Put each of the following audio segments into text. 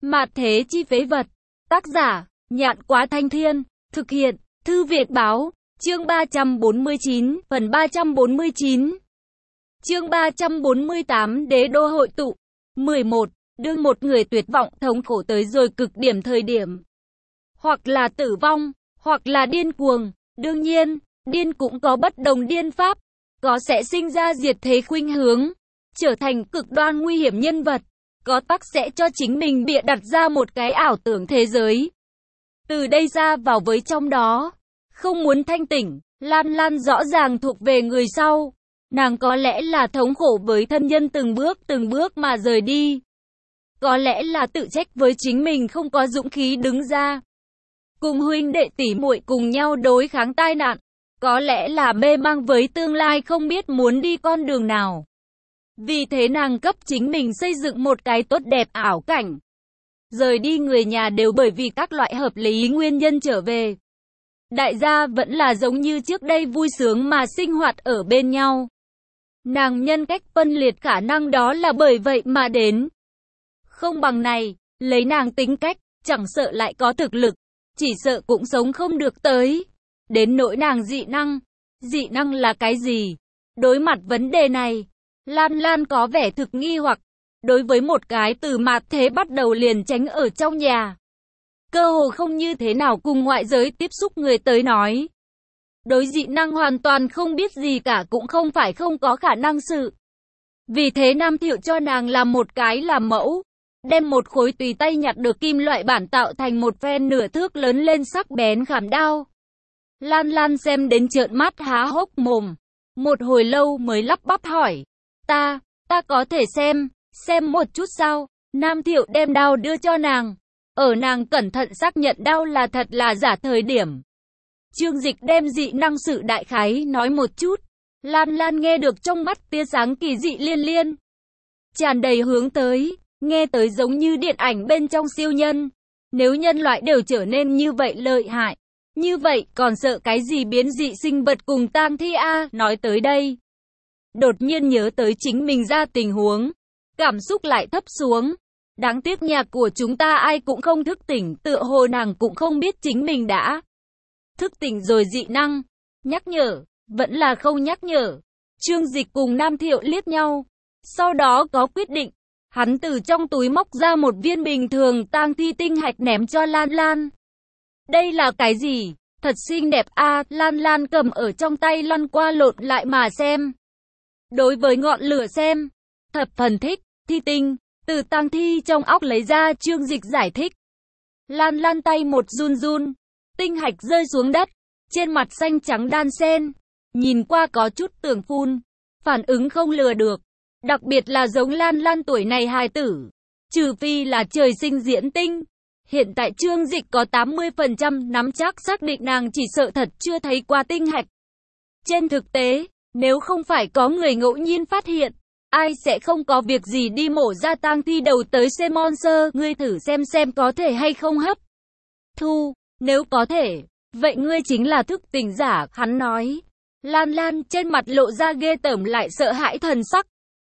Mạt thế chi phế vật. Tác giả, Nhạn Quá Thanh Thiên. Thực hiện, Thư Việt Báo. Chương 349, phần 349. Chương 348, Đế đô hội tụ. 11. Đương một người tuyệt vọng thống khổ tới rồi cực điểm thời điểm. Hoặc là tử vong, hoặc là điên cuồng. Đương nhiên, điên cũng có bất đồng điên pháp. Có sẽ sinh ra diệt thế khuynh hướng, trở thành cực đoan nguy hiểm nhân vật. Có tắc sẽ cho chính mình bịa đặt ra một cái ảo tưởng thế giới. Từ đây ra vào với trong đó. Không muốn thanh tỉnh, Lan Lan rõ ràng thuộc về người sau. Nàng có lẽ là thống khổ với thân nhân từng bước mà rời đi. Có lẽ là tự trách với chính mình không có dũng khí đứng ra. Cùng huynh đệ tỷ muội cùng nhau đối kháng tai nạn. Có lẽ là mê mang với tương lai không biết muốn đi con đường nào. Vì thế nàng cấp chính mình xây dựng một cái tốt đẹp ảo cảnh. Rời đi người nhà đều bởi vì các loại hợp lý nguyên nhân trở về. Đại gia vẫn là giống như trước đây vui sướng mà sinh hoạt ở bên nhau. Nàng nhân cách phân liệt khả năng đó là bởi vậy mà đến. Không bằng này, lấy nàng tính cách, chẳng sợ lại có thực lực, chỉ sợ cũng sống không được tới. Đến nỗi nàng dị năng. Dị năng là cái gì? Đối mặt vấn đề này, Lan Lan có vẻ thực nghi hoặc. Đối với một cái từ mạt thế bắt đầu liền tránh ở trong nhà. Cơ hồ không như thế nào cùng ngoại giới tiếp xúc người tới nói. Đối dị năng hoàn toàn không biết gì cả cũng không phải không có khả năng sự. Vì thế Nam Thiệu cho nàng làm một cái làm mẫu. Đem một khối tùy tay nhặt được kim loại bản tạo thành một phen nửa thước lớn lên sắc bén khảm đao. Lan Lan xem đến trợn mắt há hốc mồm. Một hồi lâu mới lắp bắp hỏi. Ta có thể xem một chút sao? Nam Thiệu đem đao đưa cho nàng. Ở nàng cẩn thận xác nhận đao là thật là giả thời điểm. Trương Dịch đem dị năng sự đại khái nói một chút. Lan Lan nghe được trong mắt tia sáng kỳ dị liên liên. Tràn đầy hướng tới, nghe tới giống như điện ảnh bên trong siêu nhân. Nếu nhân loại đều trở nên như vậy lợi hại. Như vậy còn sợ cái gì biến dị sinh vật cùng tang thi a? Nói tới đây. Đột nhiên nhớ tới chính mình ra tình huống. Cảm xúc lại thấp xuống. Đáng tiếc nhà của chúng ta ai cũng không thức tỉnh. Tựa hồ nàng cũng không biết chính mình đã thức tỉnh rồi dị năng. Nhắc nhở, vẫn là không nhắc nhở. Trương Dịch cùng Nam Thiệu liếc nhau. Sau đó có quyết định. Hắn từ trong túi móc ra một viên bình thường tang thi tinh hạch ném cho Lan Lan. Đây là cái gì? Thật xinh đẹp a. Lan Lan cầm ở trong tay lăn qua lộn lại mà xem. Đối với ngọn lửa xem, thập phần thích. Thi tinh, từ tang thi trong óc lấy ra. Trương Dịch giải thích. Lan Lan tay một run run, tinh hạch rơi xuống đất, trên mặt xanh trắng đan xen, nhìn qua có chút tưởng phun, phản ứng không lừa được. Đặc biệt là giống Lan Lan tuổi này hài tử, trừ phi là trời sinh diễn tinh. Hiện tại Trương Dịch có 80% nắm chắc xác định nàng chỉ sợ thật chưa thấy qua tinh hạch. Trên thực tế, nếu không phải có người ngẫu nhiên phát hiện, ai sẽ không có việc gì đi mổ ra tang thi đầu tới xem monster. Ngươi thử xem có thể hay không hấp thu. Nếu có thể, vậy ngươi chính là thức tỉnh giả, hắn nói. Lan Lan trên mặt lộ ra ghê tởm lại sợ hãi thần sắc.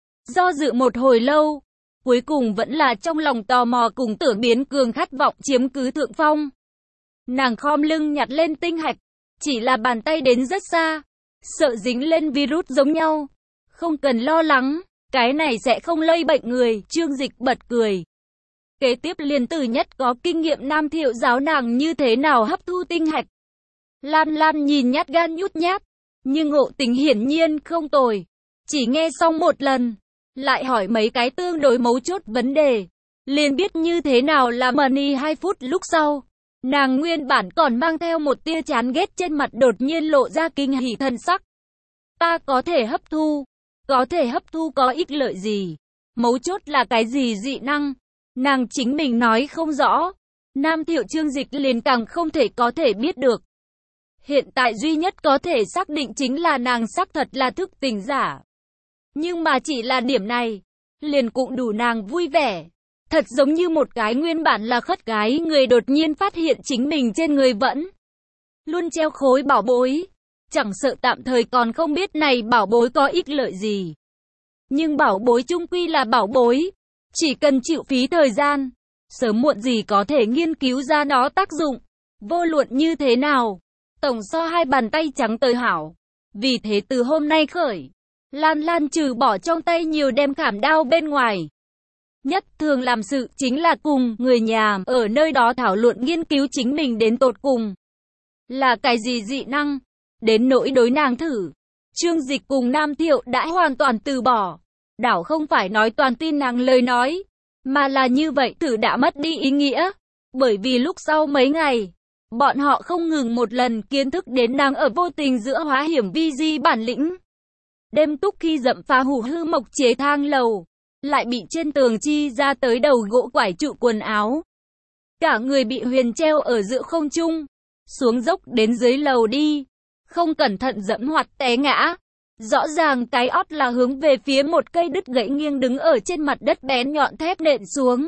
Do dự một hồi lâu, cuối cùng vẫn là trong lòng tò mò cùng tưởng biến cường khát vọng chiếm cứ thượng phong. Nàng khom lưng nhặt lên tinh hạch, chỉ là bàn tay đến rất xa, sợ dính lên virus giống nhau. Không cần lo lắng, cái này sẽ không lây bệnh người. Trương Dịch bật cười. Kế tiếp liền từ nhất có kinh nghiệm Nam Thiệu giáo nàng như thế nào hấp thu tinh hạch. Lan Lan nhìn nhát gan nhút nhát, nhưng ngộ tính hiển nhiên không tồi. Chỉ nghe xong một lần, lại hỏi mấy cái tương đối mấu chốt vấn đề, liền biết như thế nào là money. 2 phút lúc sau, nàng nguyên bản còn mang theo một tia chán ghét trên mặt đột nhiên lộ ra kinh hỉ thần sắc. Ta có thể hấp thu. Có thể hấp thu có ích lợi gì? Mấu chốt là cái gì dị năng? Nàng chính mình nói không rõ. Nam Thiệu Trương Dịch liền càng không thể có thể biết được. Hiện tại duy nhất có thể xác định chính là nàng xác thật là thức tỉnh giả. Nhưng mà chỉ là điểm này, liền cũng đủ nàng vui vẻ. Thật giống như một cái nguyên bản là khất gái người đột nhiên phát hiện chính mình trên người vẫn luôn treo khối bảo bối. Chẳng sợ tạm thời còn không biết này bảo bối có ích lợi gì. Nhưng bảo bối chung quy là bảo bối. Chỉ cần chịu phí thời gian, sớm muộn gì có thể nghiên cứu ra nó tác dụng. Vô luận như thế nào, tổng so hai bàn tay trắng tới hảo. Vì thế từ hôm nay khởi, Lan Lan trừ bỏ trong tay nhiều đem khảm đao bên ngoài. Nhất thường làm sự chính là cùng người nhà ở nơi đó thảo luận nghiên cứu chính mình đến tột cùng. Là cái gì dị năng? Đến nỗi đối nàng thử. Trương Dịch cùng Nam Thiệu đã hoàn toàn từ bỏ. Đảo không phải nói toàn tin nàng lời nói, mà là như vậy thử đã mất đi ý nghĩa. Bởi vì lúc sau mấy ngày, bọn họ không ngừng một lần kiến thức đến nàng ở vô tình giữa hóa hiểm vi di bản lĩnh. Đêm túc khi dậm phá hủ hư mộc chế thang lầu, lại bị trên tường chi ra tới đầu gỗ quải trụ quần áo. Cả người bị huyền treo ở giữa không trung, xuống dốc đến dưới lầu đi, không cẩn thận dẫm hoặc té ngã. Rõ ràng cái ót là hướng về phía một cây đứt gãy nghiêng đứng ở trên mặt đất bén nhọn thép nện xuống.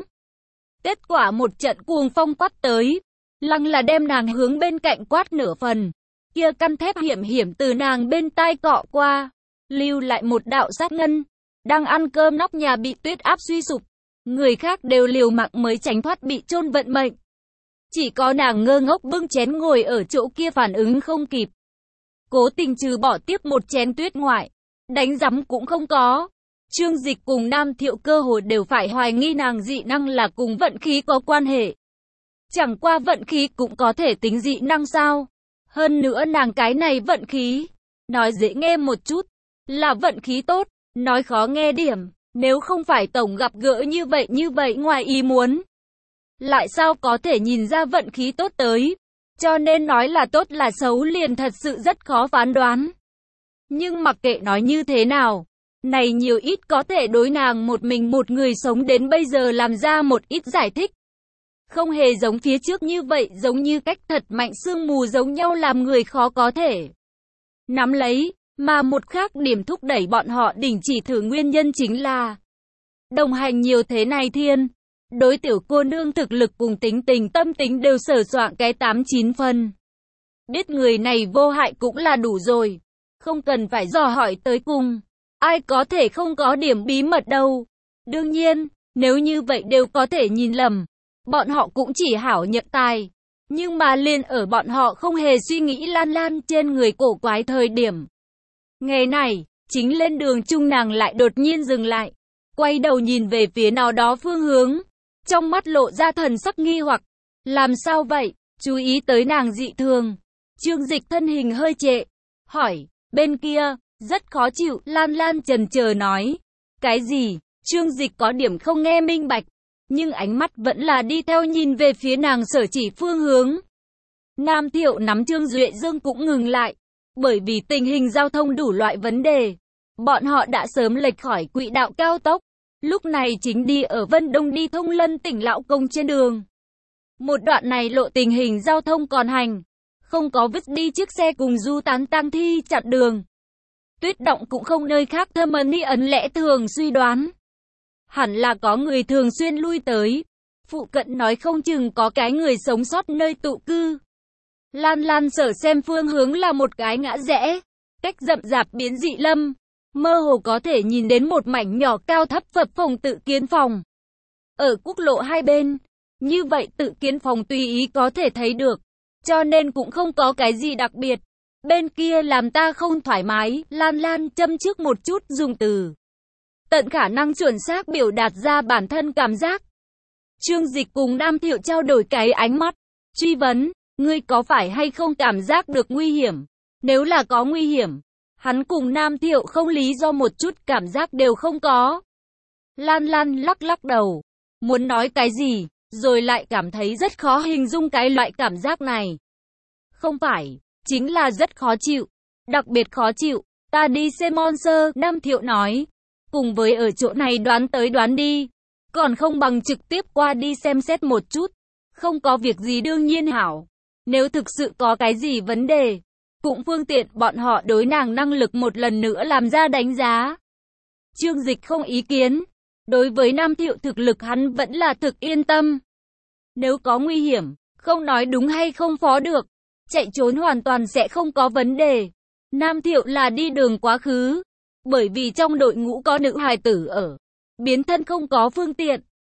Kết quả một trận cuồng phong quát tới, lăng là đem nàng hướng bên cạnh quát nửa phần. Kia căn thép hiểm hiểm từ nàng bên tai cọ qua, lưu lại một đạo sát ngân. Đang ăn cơm nóc nhà bị tuyết áp suy sụp, người khác đều liều mạng mới tránh thoát bị chôn vận mệnh. Chỉ có nàng ngơ ngốc bưng chén ngồi ở chỗ kia phản ứng không kịp. Cố tình trừ bỏ tiếp một chén tuyết ngoại, đánh rắm cũng không có. Trương Dịch cùng Nam Thiệu cơ hội đều phải hoài nghi nàng dị năng là cùng vận khí có quan hệ. Chẳng qua vận khí cũng có thể tính dị năng sao? Hơn nữa nàng cái này vận khí, nói dễ nghe một chút, là vận khí tốt, nói khó nghe điểm, nếu không phải tổng gặp gỡ như vậy ngoài ý muốn. Lại sao có thể nhìn ra vận khí tốt tới? Cho nên nói là tốt là xấu liền thật sự rất khó phán đoán. Nhưng mặc kệ nói như thế nào, này nhiều ít có thể đối nàng một mình một người sống đến bây giờ làm ra một ít giải thích. Không hề giống phía trước như vậy, giống như cách thật mạnh sương mù giống nhau làm người khó có thể nắm lấy, mà một khác điểm thúc đẩy bọn họ đình chỉ thử nguyên nhân chính là đồng hành nhiều thế này thiên. Đối tiểu cô nương thực lực cùng tính tình tâm tính đều sở soạn cái 8-9 phần. Biết người này vô hại cũng là đủ rồi. Không cần phải dò hỏi tới cùng. Ai có thể không có điểm bí mật đâu. Đương nhiên, nếu như vậy đều có thể nhìn lầm. Bọn họ cũng chỉ hảo nhận tài. Nhưng mà liền ở bọn họ không hề suy nghĩ Lan Lan trên người cổ quái thời điểm. Ngày này, chính lên đường chung nàng lại đột nhiên dừng lại. Quay đầu nhìn về phía nào đó phương hướng. Trong mắt lộ ra thần sắc nghi hoặc. Làm sao vậy? Chú ý tới nàng dị thường. Trương Dịch thân hình hơi trệ. Hỏi, bên kia, rất khó chịu. Lan Lan chần chờ nói. Cái gì? Trương Dịch có điểm không nghe minh bạch. Nhưng ánh mắt vẫn là đi theo nhìn về phía nàng sở chỉ phương hướng. Nam Thiệu nắm Trương Duệ Dương cũng ngừng lại. Bởi vì tình hình giao thông đủ loại vấn đề. Bọn họ đã sớm lệch khỏi quỹ đạo cao tốc. Lúc này chính đi ở Vân Đông đi Thông Lân tỉnh Lão Công trên đường. Một đoạn này lộ tình hình giao thông còn hành. Không có vứt đi chiếc xe cùng du tán tang thi chặn đường. Tuyết động cũng không nơi khác thâm ấn lẽ thường suy đoán. Hẳn là có người thường xuyên lui tới. Phụ cận nói không chừng có cái người sống sót nơi tụ cư. Lan Lan sở xem phương hướng là một cái ngã rẽ. Cách rậm rạp biến dị lâm. Mơ hồ có thể nhìn đến một mảnh nhỏ cao thấp phập phồng tự kiến phòng. Ở quốc lộ hai bên. Như vậy tự kiến phòng tùy ý có thể thấy được. Cho nên cũng không có cái gì đặc biệt. Bên kia làm ta không thoải mái. Lan Lan châm trước một chút dùng từ. Tận khả năng chuẩn xác biểu đạt ra bản thân cảm giác. Trương Dịch cùng Nam Thiệu trao đổi cái ánh mắt. Truy vấn, ngươi có phải hay không cảm giác được nguy hiểm? Nếu là có nguy hiểm, hắn cùng Nam Thiệu không lý do một chút cảm giác đều không có. Lan Lan lắc lắc đầu. Muốn nói cái gì, rồi lại cảm thấy rất khó hình dung cái loại cảm giác này. Không phải, chính là rất khó chịu. Đặc biệt khó chịu. Ta đi xem monster, Nam Thiệu nói. Cùng với ở chỗ này đoán tới đoán đi. Còn không bằng trực tiếp qua đi xem xét một chút. Không có việc gì đương nhiên hảo. Nếu thực sự có cái gì vấn đề, cũng phương tiện bọn họ đối nàng năng lực một lần nữa làm ra đánh giá. Trương Dịch không ý kiến. Đối với Nam Thiệu thực lực hắn vẫn là thực yên tâm. Nếu có nguy hiểm, không nói đúng hay không phó được, chạy trốn hoàn toàn sẽ không có vấn đề. Nam Thiệu là đi đường quá khứ. Bởi vì trong đội ngũ có nữ hài tử ở. Biến thân không có phương tiện.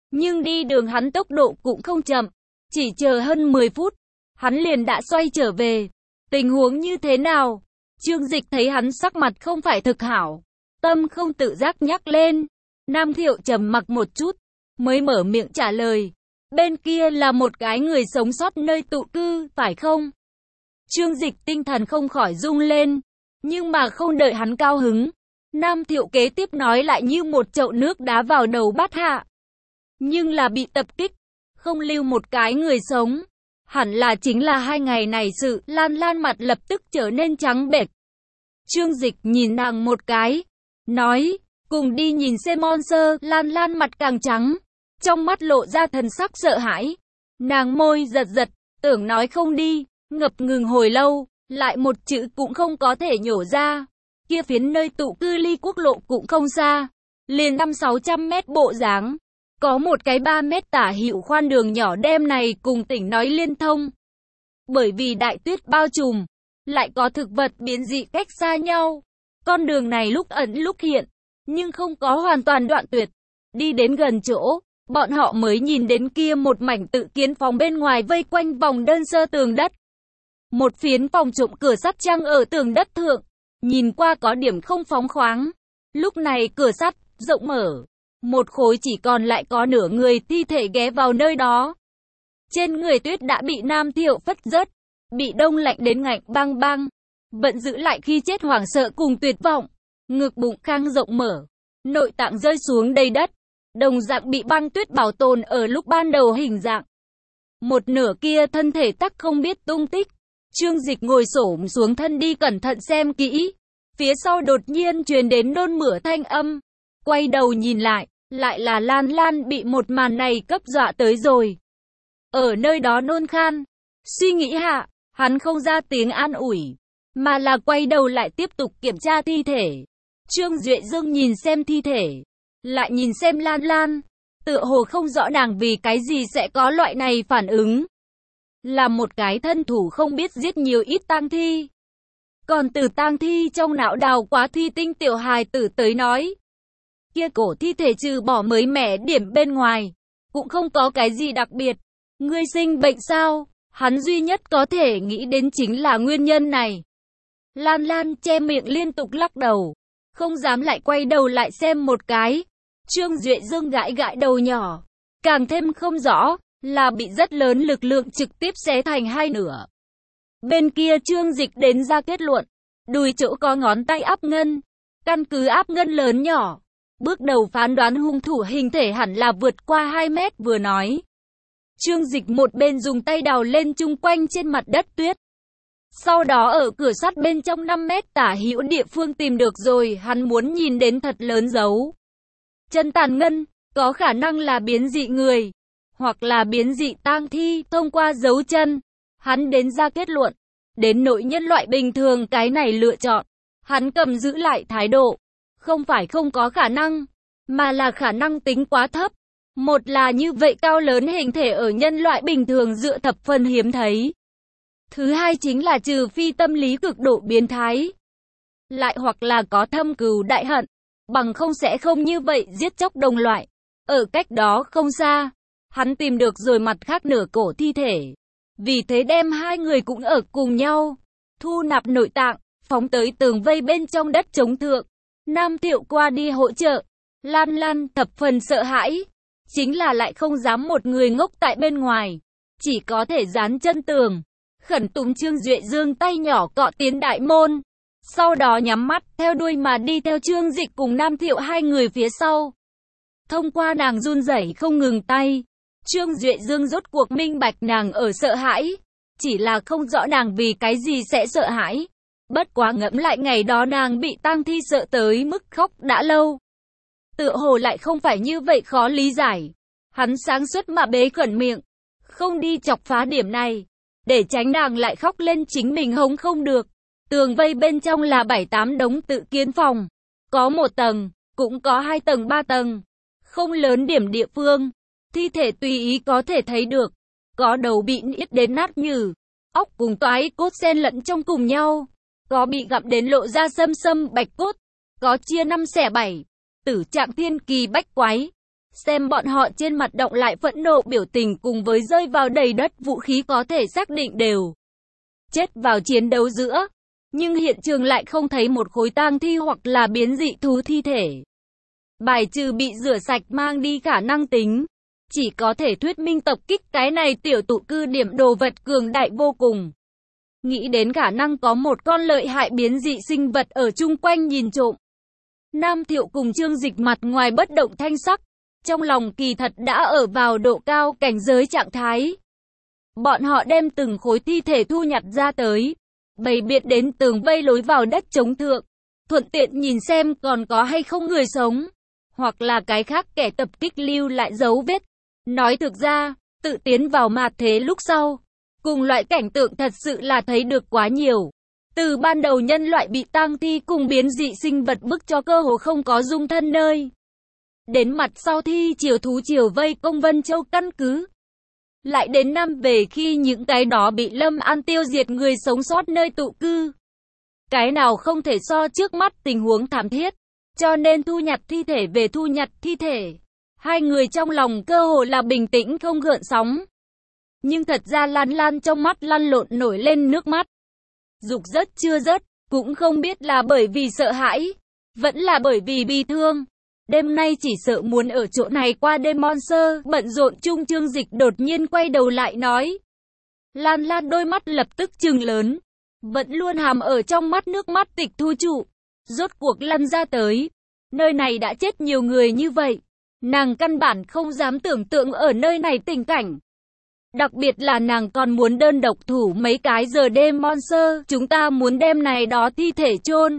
Nhưng đi đường hắn tốc độ cũng không chậm, chỉ chờ hơn 10 phút, hắn liền đã xoay trở về. Tình huống như thế nào? Trương Dịch thấy hắn sắc mặt không phải thực hảo, tâm không tự giác nhắc lên. Nam Thiệu trầm mặc một chút, mới mở miệng trả lời. Bên kia là một cái người sống sót nơi tụ cư, phải không? Trương Dịch tinh thần không khỏi rung lên, nhưng mà không đợi hắn cao hứng. Nam Thiệu kế tiếp nói lại như một chậu nước đá vào đầu bát hạ. Nhưng là bị tập kích, không lưu một cái người sống. Hẳn là chính là 2 ngày này sự. Lan Lan mặt lập tức trở nên trắng bệch. Trương Dịch nhìn nàng một cái, nói, cùng đi nhìn xem monster. Lan Lan mặt càng trắng, trong mắt lộ ra thần sắc sợ hãi. Nàng môi giật giật, tưởng nói không đi, ngập ngừng hồi lâu, lại một chữ cũng không có thể nhổ ra. Kia phiến nơi tụ cư ly quốc lộ cũng không xa, liền 500-600 mét bộ dáng. Có một cái 3 mét tả hữu khoan đường nhỏ đem này cùng tỉnh nói liên thông. Bởi vì đại tuyết bao trùm, lại có thực vật biến dị cách xa nhau. Con đường này lúc ẩn lúc hiện, nhưng không có hoàn toàn đoạn tuyệt. Đi đến gần chỗ, bọn họ mới nhìn đến kia một mảnh tự kiến phòng bên ngoài vây quanh vòng đơn sơ tường đất. Một phiến phòng trộm cửa sắt trăng ở tường đất thượng, nhìn qua có điểm không phóng khoáng. Lúc này cửa sắt rộng mở, một khối chỉ còn lại có nửa người thi thể ghé vào nơi đó. Trên người tuyết đã bị Nam Thiệu phất rớt, bị đông lạnh đến ngạnh băng băng, vẫn giữ lại khi chết hoảng sợ cùng tuyệt vọng. Ngực bụng khang rộng mở, nội tạng rơi xuống đầy đất, đồng dạng bị băng tuyết bảo tồn ở lúc ban đầu hình dạng. Một nửa kia thân thể tắc không biết tung tích. Trương Dịch ngồi xổm xuống thân đi cẩn thận xem kỹ. Phía sau đột nhiên truyền đến nôn mửa thanh âm. Quay đầu nhìn lại là Lan Lan bị một màn này cấp dọa tới rồi. Ở nơi đó nôn khan. Suy nghĩ hạ, hắn không ra tiếng an ủi, mà là quay đầu lại tiếp tục kiểm tra thi thể. Trương Duệ Dương nhìn xem thi thể, lại nhìn xem Lan Lan, tựa hồ không rõ nàng vì cái gì sẽ có loại này phản ứng. Là một cái thân thủ không biết giết nhiều ít tang thi. Còn từ tang thi trong não đào quá thi tinh tiểu hài tử tới nói, kia cổ thi thể trừ bỏ mới mẻ điểm bên ngoài, cũng không có cái gì đặc biệt. Ngươi sinh bệnh sao? Hắn duy nhất có thể nghĩ đến chính là nguyên nhân này. Lan Lan che miệng liên tục lắc đầu, không dám lại quay đầu lại xem một cái. Trương Duệ Dương gãi gãi đầu nhỏ, càng thêm không rõ, là bị rất lớn lực lượng trực tiếp xé thành hai nửa. Bên kia Trương Dịch đến ra kết luận, đùi chỗ có ngón tay áp ngân, căn cứ áp ngân lớn nhỏ, bước đầu phán đoán hung thủ hình thể hẳn là vượt qua 2 mét vừa nói. Trương Dịch một bên dùng tay đào lên chung quanh trên mặt đất tuyết. Sau đó ở cửa sắt bên trong 5 mét tả hữu địa phương tìm được rồi, hắn muốn nhìn đến thật lớn dấu chân tàn ngân, có khả năng là biến dị người, hoặc là biến dị tang thi. Thông qua dấu chân, hắn đến ra kết luận, đến nỗi nhân loại bình thường cái này lựa chọn, hắn cầm giữ lại thái độ, không phải không có khả năng, mà là khả năng tính quá thấp. Một là như vậy cao lớn hình thể ở nhân loại bình thường dựa thập phần hiếm thấy. Thứ hai chính là trừ phi tâm lý cực độ biến thái, lại hoặc là có thâm cừu đại hận, bằng không sẽ không như vậy giết chóc đồng loại. Ở cách đó không xa, hắn tìm được rồi mặt khác nửa cổ thi thể. Vì thế đem hai người cũng ở cùng nhau, thu nạp nội tạng, phóng tới tường vây bên trong đất chống thượng. Nam Thiệu qua đi hỗ trợ. Lan Lan thập phần sợ hãi, chính là lại không dám một người ngốc tại bên ngoài, chỉ có thể dán chân tường, khẩn tùng Trương Duệ Dương tay nhỏ cọ tiến đại môn, sau đó nhắm mắt theo đuôi mà đi theo Trương Dịch cùng Nam Thiệu hai người phía sau. Thông qua nàng run rẩy không ngừng tay, Trương Duệ Dương rốt cuộc minh bạch nàng ở sợ hãi, chỉ là không rõ nàng vì cái gì sẽ sợ hãi. Bất quá ngẫm lại ngày đó nàng bị tang thi sợ tới mức khóc đã lâu, tựa hồ lại không phải như vậy khó lý giải. Hắn sáng suốt mà bế khẩn miệng, không đi chọc phá điểm này, để tránh nàng lại khóc lên chính mình hống không được. Tường vây bên trong là 7-8 đống tự kiến phòng, có 1 tầng, cũng có 2 tầng 3 tầng, không lớn điểm địa phương. Thi thể tùy ý có thể thấy được, có đầu bị niết đến nát nhừ, óc cùng toái cốt xen lẫn trong cùng nhau, có bị gặm đến lộ ra sâm sâm bạch cốt, có chia 5 xẻ 7, tử trạng thiên kỳ bách quái. Xem bọn họ trên mặt động lại phẫn nộ biểu tình cùng với rơi vào đầy đất vũ khí có thể xác định đều chết vào chiến đấu giữa. Nhưng hiện trường lại không thấy một khối tang thi hoặc là biến dị thú thi thể. Bài trừ bị rửa sạch mang đi khả năng tính. Chỉ có thể thuyết minh tập kích cái này tiểu tụ cư điểm đồ vật cường đại vô cùng. Nghĩ đến khả năng có một con lợi hại biến dị sinh vật ở chung quanh nhìn trộm. Nam Thiệu cùng Trương Dịch mặt ngoài bất động thanh sắc. Trong lòng kỳ thật đã ở vào độ cao cảnh giới trạng thái. Bọn họ đem từng khối thi thể thu nhặt ra tới. Bày biện đến tường vây lối vào đất chống thượng. Thuận tiện nhìn xem còn có hay không người sống. Hoặc là cái khác kẻ tập kích lưu lại dấu vết. Nói thực ra, tự tiến vào mạt thế lúc sau. Cùng loại cảnh tượng thật sự là thấy được quá nhiều. Từ ban đầu nhân loại bị tang thi cùng biến dị sinh vật bức cho cơ hồ không có dung thân nơi. Đến mặt sau thi triều thú triều vây công Vân Châu căn cứ. Lại đến năm về khi những cái đó bị Lâm An tiêu diệt người sống sót nơi tụ cư. Cái nào không thể so trước mắt tình huống thảm thiết. Cho nên thu nhặt thi thể về thu nhặt thi thể. Hai người trong lòng cơ hồ là bình tĩnh không gợn sóng. Nhưng thật ra Lan Lan trong mắt lăn lộn nổi lên nước mắt. Dục rất chưa rớt, cũng không biết là bởi vì sợ hãi, vẫn là bởi vì bi thương. Đêm nay chỉ sợ muốn ở chỗ này qua đêm Monster, bận rộn chung Trương Dịch đột nhiên quay đầu lại nói. Lan Lan đôi mắt lập tức trừng lớn, vẫn luôn hàm ở trong mắt nước mắt tịch thu trụ. Rốt cuộc lăn ra tới, nơi này đã chết nhiều người như vậy. Nàng căn bản không dám tưởng tượng ở nơi này tình cảnh. Đặc biệt là nàng còn muốn đơn độc thủ mấy cái giờ đêm Monster, chúng ta muốn đem này đó thi thể chôn.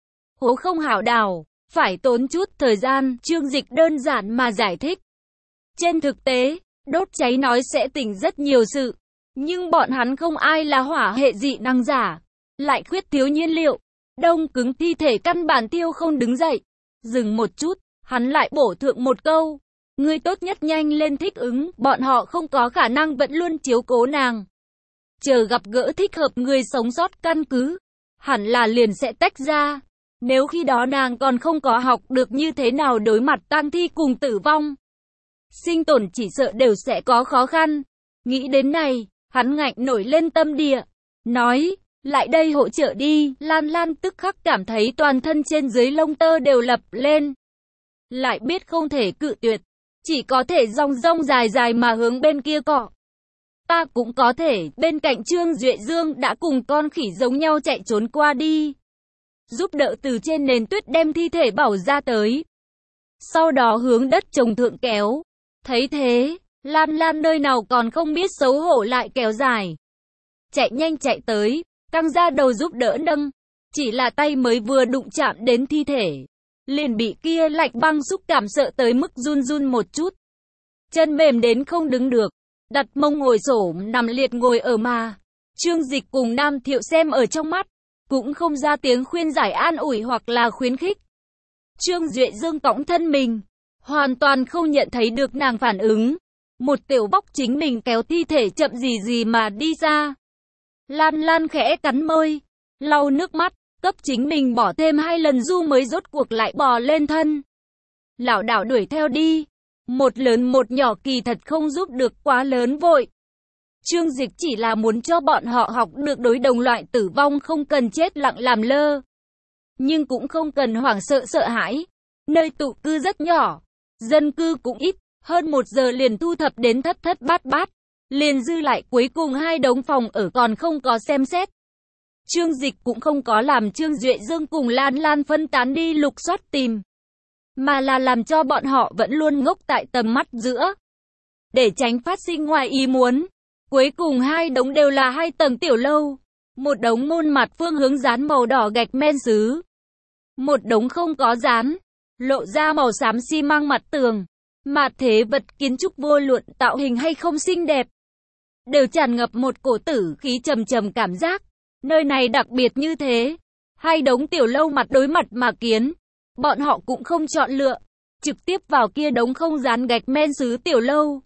Hố không hảo đào, phải tốn chút thời gian, Trương Dịch đơn giản mà giải thích. Trên thực tế, đốt cháy nói sẽ tỉnh rất nhiều sự, nhưng bọn hắn không ai là hỏa hệ dị năng giả, lại khuyết thiếu nhiên liệu, đông cứng thi thể căn bản tiêu không đứng dậy. Dừng một chút, hắn lại bổ thượng một câu. Ngươi tốt nhất nhanh lên thích ứng, bọn họ không có khả năng vẫn luôn chiếu cố nàng. Chờ gặp gỡ thích hợp người sống sót căn cứ, hẳn là liền sẽ tách ra. Nếu khi đó nàng còn không có học được như thế nào đối mặt tang thi cùng tử vong, sinh tồn chỉ sợ đều sẽ có khó khăn. Nghĩ đến này, hắn ngạnh nổi lên tâm địa, nói, lại đây hỗ trợ đi. Lan Lan tức khắc cảm thấy toàn thân trên dưới lông tơ đều lập lên. Lại biết không thể cự tuyệt. Chỉ có thể rong rong dài dài mà hướng bên kia cọ. Ta cũng có thể, bên cạnh Trương Duệ Dương đã cùng con khỉ giống nhau chạy trốn qua đi. Giúp đỡ từ trên nền tuyết đem thi thể bảo ra tới. Sau đó hướng đất trồng thượng kéo. Thấy thế, Lan Lan nơi nào còn không biết xấu hổ lại kéo dài. Chạy nhanh chạy tới, căng ra đầu giúp đỡ nâng. Chỉ là tay mới vừa đụng chạm đến thi thể. Liền bị kia lạnh băng xúc cảm sợ tới mức run run một chút. Chân mềm đến không đứng được. Đặt mông ngồi xổm nằm liệt ngồi ở mà. Trương Dịch cùng Nam Thiệu xem ở trong mắt. Cũng không ra tiếng khuyên giải an ủi hoặc là khuyến khích. Trương Duệ Dương cõng thân mình. Hoàn toàn không nhận thấy được nàng phản ứng. Một tiểu bóc chính mình kéo thi thể chậm gì gì mà đi ra. Lan Lan khẽ cắn môi. Lau nước mắt. Cấp chính mình bỏ thêm 2 lần du mới rốt cuộc lại bò lên thân. Lảo đảo đuổi theo đi. Một lớn một nhỏ kỳ thật không giúp được quá lớn vội. Trương Dịch chỉ là muốn cho bọn họ học được đối đồng loại tử vong không cần chết lặng làm lơ. Nhưng cũng không cần hoảng sợ sợ hãi. Nơi tụ cư rất nhỏ. Dân cư cũng ít. Hơn 1 giờ liền thu thập đến thất thất bát bát. Liền dư lại cuối cùng 2 đống phòng ở còn không có xem xét. Trương Dịch cũng không có làm Trương Duệ Dương cùng Lan Lan phân tán đi lục soát tìm. Mà là làm cho bọn họ vẫn luôn ngốc tại tầm mắt giữa. Để tránh phát sinh ngoài ý muốn. Cuối cùng 2 đống đều là 2 tầng tiểu lâu. Một đống môn mặt phương hướng dán màu đỏ gạch men sứ. Một đống không có dán. Lộ ra màu xám xi măng mặt tường. Mạt thế vật kiến trúc vô luận tạo hình hay không xinh đẹp. Đều tràn ngập một cổ tử khí trầm trầm cảm giác. Nơi này đặc biệt như thế. 2 đống tiểu lâu mặt đối mặt mà kiến. Bọn họ cũng không chọn lựa. Trực tiếp vào kia đống không dán gạch men sứ tiểu lâu.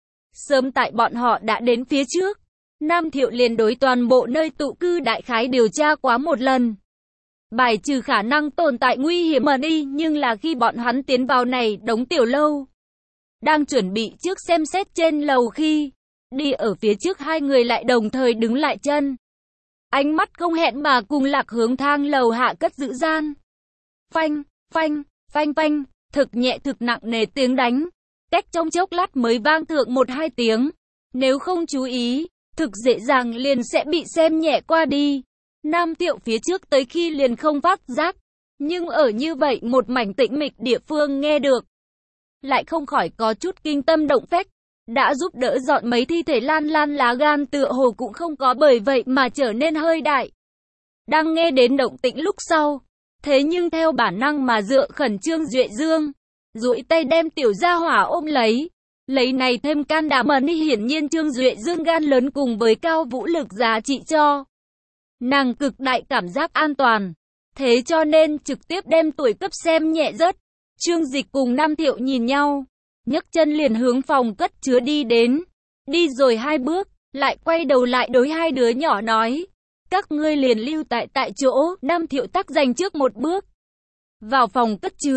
Sớm tại bọn họ đã đến phía trước. Nam Thiệu liền đối toàn bộ nơi tụ cư đại khái điều tra quá một lần. Bài trừ khả năng tồn tại nguy hiểm mà đi. Nhưng là khi bọn hắn tiến vào này đống tiểu lâu. đang chuẩn bị trước xem xét trên lầu khi đi ở phía trước hai người lại đồng thời đứng lại chân. Ánh mắt không hẹn mà cùng lạc hướng thang lầu hạ cất giữ gian. Phanh, phanh, phanh phanh, thực nhẹ thực nặng nề tiếng đánh. Cách trong chốc lát mới vang thượng 1-2 tiếng. Nếu không chú ý, thực dễ dàng liền sẽ bị xem nhẹ qua đi. Nam Thiệu phía trước tới khi liền không phát giác. Nhưng ở như vậy một mảnh tĩnh mịch địa phương nghe được. Lại không khỏi có chút kinh tâm động phách. Đã giúp đỡ dọn mấy thi thể lan lá gan tựa hồ cũng không có bởi vậy mà trở nên hơi đại. Đang nghe đến động tĩnh lúc sau. Thế nhưng theo bản năng mà dựa khẩn Trương Duệ Dương. Duỗi tay đem tiểu gia hỏa ôm lấy. Lấy này thêm can đảm ni hiển nhiên Trương Duệ Dương gan lớn cùng với cao vũ lực giá trị cho. Nàng cực đại cảm giác an toàn. Thế cho nên trực tiếp đem tuổi cấp xem nhẹ rớt. Trương Dịch cùng Nam Thiệu nhìn nhau. Nhấc chân liền hướng phòng cất chứa đi đến. Đi rồi 2 bước, lại quay đầu lại đối 2 đứa nhỏ nói. Các ngươi liền lưu tại chỗ, Nam Thiệu tắc giành trước 1 bước. Vào phòng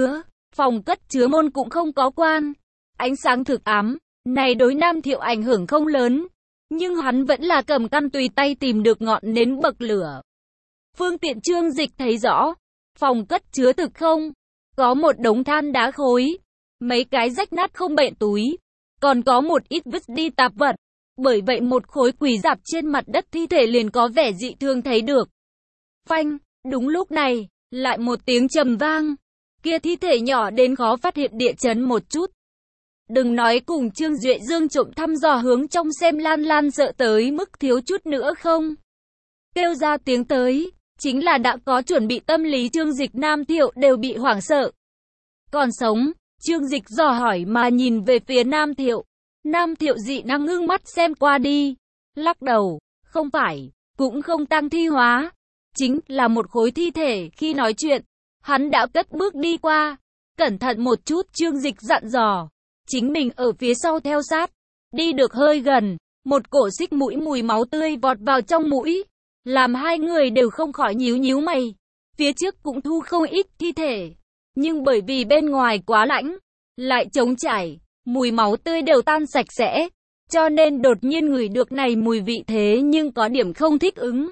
cất chứa môn cũng không có quan. Ánh sáng thực ám, này đối Nam Thiệu ảnh hưởng không lớn. Nhưng hắn vẫn là cầm căn tùy tay tìm được ngọn nến bậc lửa. Phương tiện Trương Dịch thấy rõ, phòng cất chứa thực không. Có một đống than đá khối, mấy cái rách nát không bện túi, còn có một ít vứt đi tạp vật. Bởi vậy một khối quỳ rạp trên mặt đất thi thể liền có vẻ dị thường thấy được. Phanh, đúng lúc này, lại một tiếng trầm vang. Kia thi thể nhỏ đến khó phát hiện địa chấn một chút. Đừng nói cùng Trương Duệ Dương trộm thăm dò hướng trong xem lan sợ tới mức thiếu chút nữa không. Kêu ra tiếng tới, chính là đã có chuẩn bị tâm lý Trương Dịch Nam Thiệu đều bị hoảng sợ. Còn sống, Trương Dịch dò hỏi mà nhìn về phía Nam Thiệu. Nam Thiệu dị năng ngưng mắt xem qua đi. Lắc đầu, không phải, cũng không tăng thi hóa. Chính là một khối thi thể. Khi nói chuyện, hắn đã cất bước đi qua. Cẩn thận một chút Trương Dịch dặn dò. Chính mình ở phía sau theo sát. Đi được hơi gần, một cổ xích mũi mùi máu tươi vọt vào trong mũi. Làm hai người đều không khỏi nhíu mày. Phía trước cũng thu không ít thi thể. Nhưng bởi vì bên ngoài quá lạnh, lại trống trải, mùi máu tươi đều tan sạch sẽ. Cho nên đột nhiên ngửi được này mùi vị thế nhưng có điểm không thích ứng.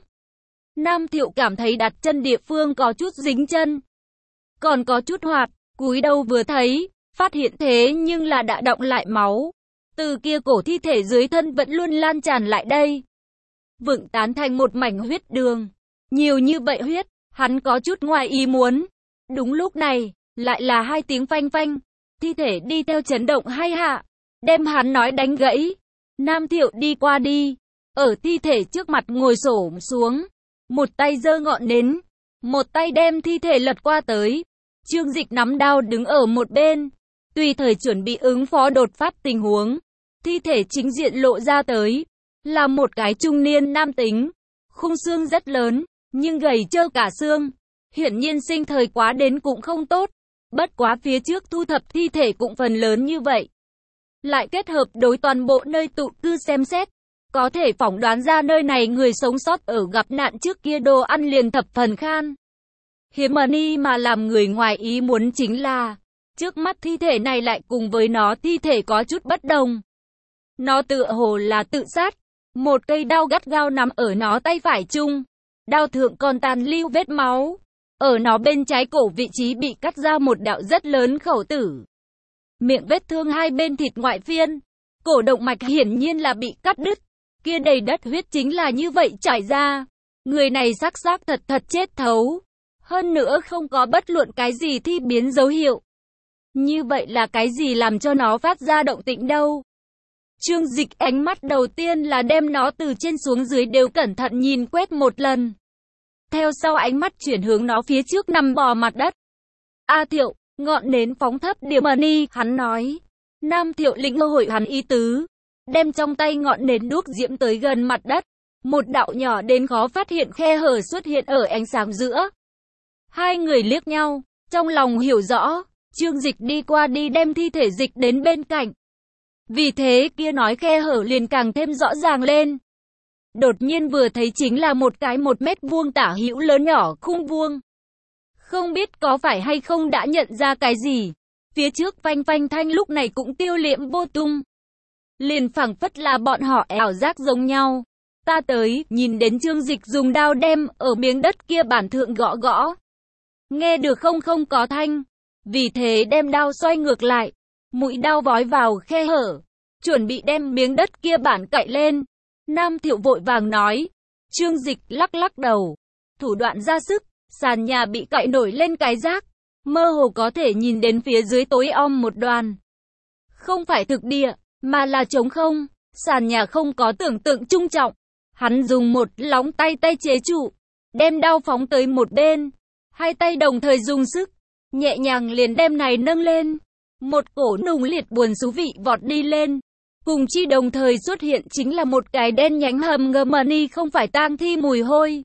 Nam Thiệu cảm thấy đặt chân địa phương có chút dính chân. Còn có chút hoạt, cúi đầu vừa thấy, phát hiện thế nhưng là đã đọng lại máu. Từ kia cổ thi thể dưới thân vẫn luôn lan tràn lại đây. Vựng tán thành một mảnh huyết đường. Nhiều như vậy huyết, hắn có chút ngoài ý muốn. Đúng lúc này, lại là 2 tiếng phanh phanh. Thi thể đi theo chấn động hay hạ. Đem hắn nói đánh gãy. Nam Thiệu đi qua đi. Ở thi thể trước mặt ngồi xổm xuống. Một tay giơ ngọn nến. Một tay đem thi thể lật qua tới. Trương Dịch nắm đao đứng ở một bên. Tùy thời chuẩn bị ứng phó đột phát tình huống. Thi thể chính diện lộ ra tới. Là một cái trung niên nam tính. Khung xương rất lớn, nhưng gầy trơ cả xương. Hiển nhiên sinh thời quá đến cũng không tốt. Bất quá phía trước thu thập thi thể cũng phần lớn như vậy. Lại kết hợp đối toàn bộ nơi tụ cư xem xét. Có thể phỏng đoán ra nơi này người sống sót ở gặp nạn trước kia đồ ăn liền thập phần khan. Hiếm mà làm người ngoài ý muốn chính là, trước mắt thi thể này lại cùng với nó thi thể có chút bất đồng. Nó tựa hồ là tự sát. Một cây đao gắt gao nằm ở nó tay phải chung. Đao thượng còn tàn lưu vết máu. Ở nó bên trái cổ vị trí bị cắt ra một đạo rất lớn khẩu tử. Miệng vết thương hai bên thịt ngoại phiên. Cổ động mạch hiển nhiên là bị cắt đứt. Kia đầy đất huyết chính là như vậy trải ra. Người này xác thật chết thấu. Hơn nữa không có bất luận cái gì thi biến dấu hiệu. Như vậy là cái gì làm cho nó phát ra động tĩnh đâu? Trương Dịch ánh mắt đầu tiên là đem nó từ trên xuống dưới đều cẩn thận nhìn quét một lần. Theo sau ánh mắt chuyển hướng nó phía trước nằm bò mặt đất. A Thiệu, ngọn nến phóng thấp điểm ni, hắn nói. Nam Thiệu lĩnh hội hắn ý tứ. Đem trong tay ngọn nến đuốc diễm tới gần mặt đất. Một đạo nhỏ đến khó phát hiện khe hở xuất hiện ở ánh sáng giữa. Hai người liếc nhau, trong lòng hiểu rõ. Trương Dịch đi qua đi đem thi thể dịch đến bên cạnh. Vì thế kia nói khe hở liền càng thêm rõ ràng lên. Đột nhiên vừa thấy chính là một cái 1 mét vuông tả hữu lớn nhỏ khung vuông. Không biết có phải hay không đã nhận ra cái gì. Phía trước phanh phanh thanh lúc này cũng tiêu liệm vô tung. Liền phảng phất là bọn họ ảo giác giống nhau. Ta tới, nhìn đến Trương Dịch dùng đao đem ở miếng đất kia bản thượng gõ gõ. Nghe được không có thanh. Vì thế đem đao xoay ngược lại. Mũi đao vói vào khe hở. Chuẩn bị đem miếng đất kia bản cậy lên. Nam Thiệu vội vàng nói. Trương Dịch lắc lắc đầu. Thủ đoạn ra sức. Sàn nhà bị cậy nổi lên cái rác. Mơ hồ có thể nhìn đến phía dưới tối om một đoàn. Không phải thực địa, mà là trống không. Sàn nhà không có tưởng tượng trung trọng. Hắn dùng một lóng tay chế trụ. Đem đao phóng tới một bên. Hai tay đồng thời dùng sức. Nhẹ nhàng liền đem này nâng lên. Một cổ nùng liệt buồn xú vị vọt đi lên. Cùng chi đồng thời xuất hiện chính là một cái đen nhánh hầm ngầm mani không phải tang thi mùi hôi.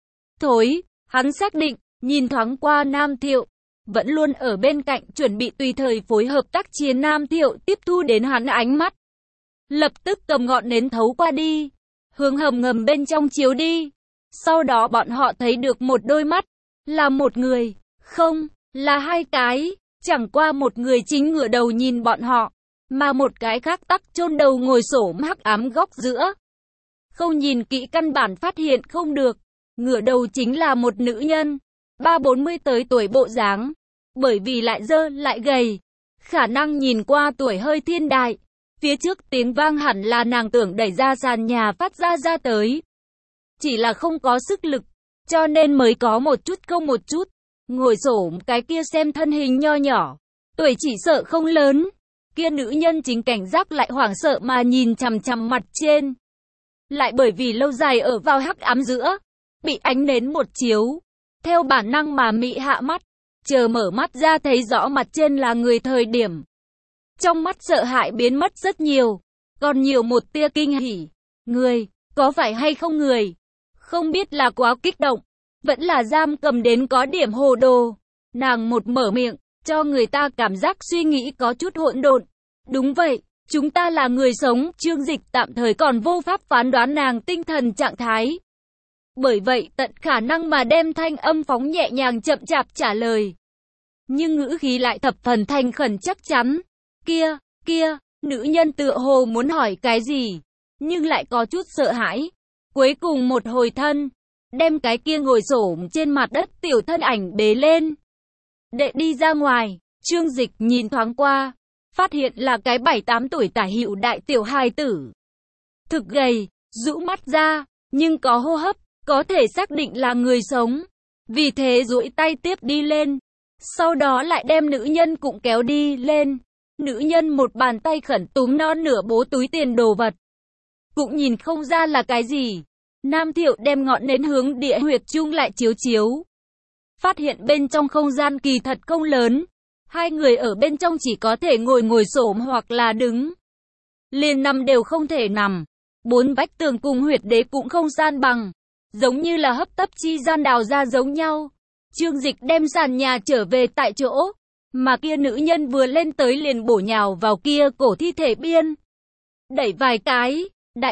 Thối, hắn xác định, nhìn thoáng qua Nam Thiệu. Vẫn luôn ở bên cạnh chuẩn bị tùy thời phối hợp tác chiến Nam Thiệu tiếp thu đến hắn ánh mắt. Lập tức cầm ngọn nến thấu qua đi. Hướng hầm ngầm bên trong chiếu đi. Sau đó bọn họ thấy được một đôi mắt. Là một người. Không, là hai cái. Chẳng qua một người chính ngửa đầu nhìn bọn họ. Mà một cái khác tắc chôn đầu ngồi xổm hắc ám góc giữa. Không nhìn kỹ căn bản phát hiện không được. Ngửa đầu chính là một nữ nhân. 30-40 tới tuổi bộ dáng. Bởi vì lại dơ lại gầy. Khả năng nhìn qua tuổi hơi thiên đại. Phía trước tiếng vang hẳn là nàng tưởng đẩy ra sàn nhà phát ra tới. Chỉ là không có sức lực. Cho nên mới có một chút không một chút. Ngồi xổm cái kia xem thân hình nho nhỏ. Tuổi chỉ sợ không lớn. Kia nữ nhân chính cảnh giác lại hoảng sợ mà nhìn chằm chằm mặt trên. Lại bởi vì lâu dài ở vào hắc ám giữa. Bị ánh nến một chiếu. Theo bản năng mà mị hạ mắt. Chờ mở mắt ra thấy rõ mặt trên là người thời điểm. Trong mắt sợ hãi biến mất rất nhiều. Còn nhiều một tia kinh hỉ. Người, có phải hay không người? Không biết là quá kích động. Vẫn là giam cầm đến có điểm hồ đồ. Nàng một mở miệng. Cho người ta cảm giác suy nghĩ có chút hỗn độn. Đúng vậy, chúng ta là người sống. Trương Dịch tạm thời còn vô pháp phán đoán nàng tinh thần trạng thái. Bởi vậy tận khả năng mà đem thanh âm phóng nhẹ nhàng chậm chạp trả lời. Nhưng ngữ khí lại thập phần thành khẩn chắc chắn. Kia, nữ nhân tựa hồ muốn hỏi cái gì, nhưng lại có chút sợ hãi. Cuối cùng một hồi thân, đem cái kia ngồi xổm trên mặt đất tiểu thân ảnh bế lên. Đệ đi ra ngoài, Trương Dịch nhìn thoáng qua, phát hiện là cái 7-8 tuổi tả hữu đại tiểu hài tử. Thực gầy, rũ mắt ra, nhưng có hô hấp, có thể xác định là người sống. Vì thế duỗi tay tiếp đi lên. Sau đó lại đem nữ nhân cũng kéo đi lên. Nữ nhân một bàn tay khẩn túm non nửa bố túi tiền đồ vật. Cũng nhìn không ra là cái gì. Nam Thiệu đem ngọn nến hướng địa huyệt chung lại chiếu. Phát hiện bên trong không gian kỳ thật không lớn. Hai người ở bên trong chỉ có thể ngồi xổm hoặc là đứng. Liền nằm đều không thể nằm. Bốn vách tường cùng huyệt đế cũng không san bằng. Giống như là hấp tấp chi gian đào ra giống nhau. Trương Dịch đem sàn nhà trở về tại chỗ. Mà kia nữ nhân vừa lên tới liền bổ nhào vào kia cổ thi thể biên. Đẩy vài cái.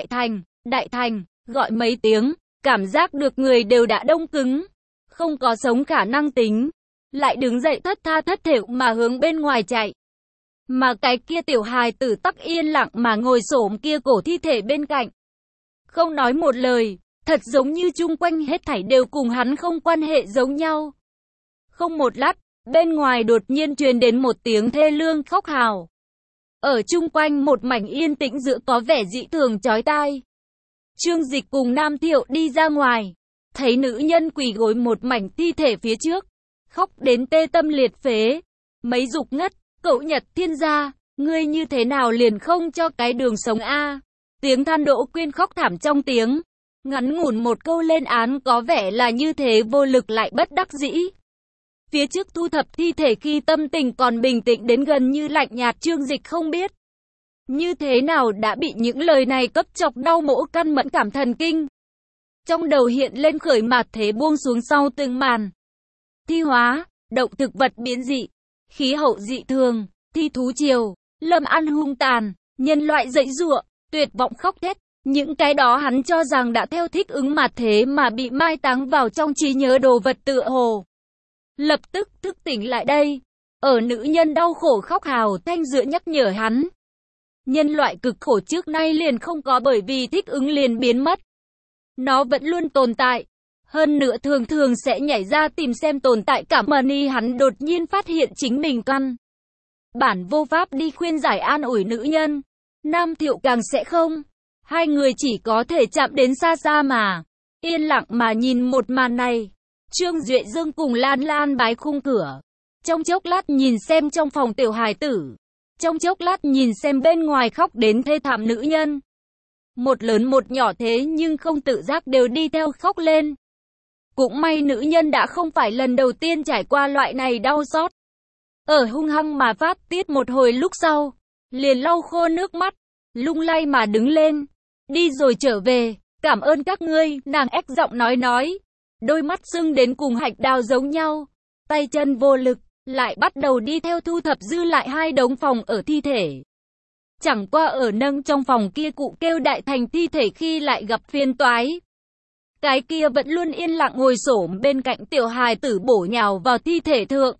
Đại thành, gọi mấy tiếng. Cảm giác được người đều đã đông cứng. Không có sống khả năng tính. Lại đứng dậy thất tha thất thểu mà hướng bên ngoài chạy. Mà cái kia tiểu hài tử tắc yên lặng mà ngồi xổm kia cổ thi thể bên cạnh. Không nói một lời. Thật giống như chung quanh hết thảy đều cùng hắn không quan hệ giống nhau. Không một lát, bên ngoài đột nhiên truyền đến một tiếng thê lương khóc hào. Ở chung quanh một mảnh yên tĩnh giữa có vẻ dị thường chói tai. Trương Dịch cùng Nam Thiệu đi ra ngoài. Thấy nữ nhân quỳ gối một mảnh thi thể phía trước. Khóc đến tê tâm liệt phế. Mấy dục ngất, cậu Nhật Thiên gia, ngươi như thế nào liền không cho cái đường sống a? Tiếng than Đỗ Quyên khóc thảm trong tiếng. Ngắn ngủn một câu lên án có vẻ là như thế vô lực lại bất đắc dĩ. Phía trước thu thập thi thể khi tâm tình còn bình tĩnh đến gần như lạnh nhạt Trương Dịch không biết. Như thế nào đã bị những lời này cấp chọc đau mỗ căn mẫn cảm thần kinh. Trong đầu hiện lên khởi mạt thế buông xuống sau từng màn. Thi hóa, động thực vật biến dị, khí hậu dị thường, thi thú triều, lâm ăn hung tàn, nhân loại dãy giụa, tuyệt vọng khóc thét. Những cái đó hắn cho rằng đã theo thích ứng mạt thế mà bị mai táng vào trong trí nhớ đồ vật tựa hồ. Lập tức thức tỉnh lại đây. ở nữ nhân đau khổ khóc hào thanh dựa nhắc nhở hắn. Nhân loại cực khổ trước nay liền không có bởi vì thích ứng liền biến mất. Nó vẫn luôn tồn tại. Hơn nữa thường thường sẽ nhảy ra tìm xem tồn tại cảm ơn hắn đột nhiên phát hiện chính mình căn bản vô pháp đi khuyên giải an ủi nữ nhân. Nam Thiệu càng sẽ không. Hai người chỉ có thể chạm đến xa xa mà. Yên lặng mà nhìn một màn này. Trương Duệ Dương cùng Lan Lan bái khung cửa. Trong chốc lát nhìn xem trong phòng tiểu hài tử. Trong chốc lát nhìn xem bên ngoài khóc đến thê thảm nữ nhân. Một lớn một nhỏ thế nhưng không tự giác đều đi theo khóc lên. Cũng may nữ nhân đã không phải lần đầu tiên trải qua loại này đau xót. Ở hung hăng mà phát tiết một hồi lúc sau, liền lau khô nước mắt, lung lay mà đứng lên. Đi rồi trở về, cảm ơn các ngươi, nàng ép giọng nói. Đôi mắt sưng đến cùng hạch đào giống nhau, tay chân vô lực, lại bắt đầu đi theo thu thập dư lại hai đống phòng ở thi thể. Chẳng qua ở nâng trong phòng kia cụ kêu đại thành thi thể khi lại gặp phiền toái. Cái kia vẫn luôn yên lặng ngồi xổm bên cạnh tiểu hài tử bổ nhào vào thi thể thượng.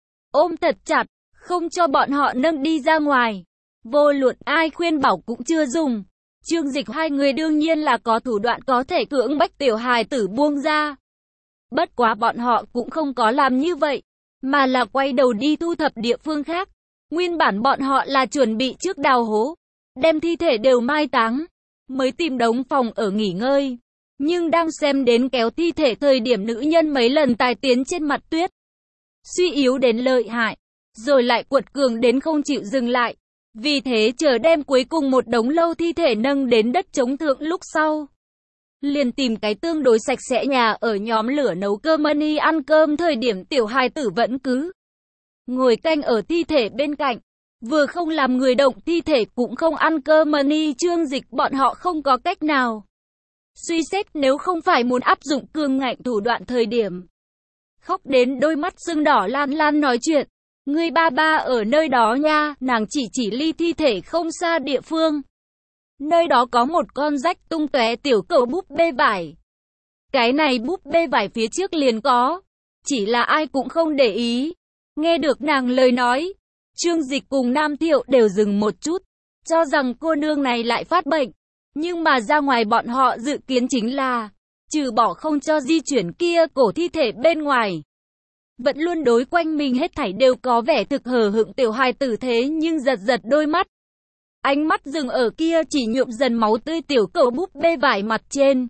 Ôm thật chặt, không cho bọn họ nâng đi ra ngoài. Vô luận ai khuyên bảo cũng chưa dùng. Trương Dịch hai người đương nhiên là có thủ đoạn có thể cưỡng bách tiểu hài tử buông ra. Bất quá bọn họ cũng không có làm như vậy, mà là quay đầu đi thu thập địa phương khác. Nguyên bản bọn họ là chuẩn bị trước đào hố, đem thi thể đều mai táng, mới tìm đống phòng ở nghỉ ngơi. Nhưng đang xem đến kéo thi thể thời điểm nữ nhân mấy lần tai tiến trên mặt tuyết. Suy yếu đến lợi hại, rồi lại quật cường đến không chịu dừng lại. Vì thế chờ đem cuối cùng một đống lâu thi thể nâng đến đất chống thượng lúc sau. Liền tìm cái tương đối sạch sẽ nhà ở nhóm lửa nấu cơm ăn cơm thời điểm tiểu hài tử vẫn cứ ngồi canh ở thi thể bên cạnh. Vừa không làm người động thi thể cũng không ăn cơm Trương Dịch bọn họ không có cách nào. Suy xét nếu không phải muốn áp dụng cương ngạnh thủ đoạn thời điểm. Khóc đến đôi mắt sưng đỏ Lan Lan nói chuyện. Ngươi ba ba ở nơi đó nha, nàng chỉ ly thi thể không xa địa phương. Nơi đó có một con rách tung tóe tiểu cẩu búp bê vải. Cái này búp bê vải phía trước liền có. Chỉ là ai cũng không để ý. Nghe được nàng lời nói. Trương Dịch cùng Nam Thiệu đều dừng một chút. Cho rằng cô nương này lại phát bệnh. Nhưng mà ra ngoài bọn họ dự kiến chính là trừ bỏ không cho di chuyển kia cổ thi thể bên ngoài. Vẫn luôn đối quanh mình hết thảy đều có vẻ thực hờ hững tiểu hài tử thế nhưng giật đôi mắt. Ánh mắt dừng ở kia chỉ nhuộm dần máu tươi tiểu cẩu búp bê vải mặt trên.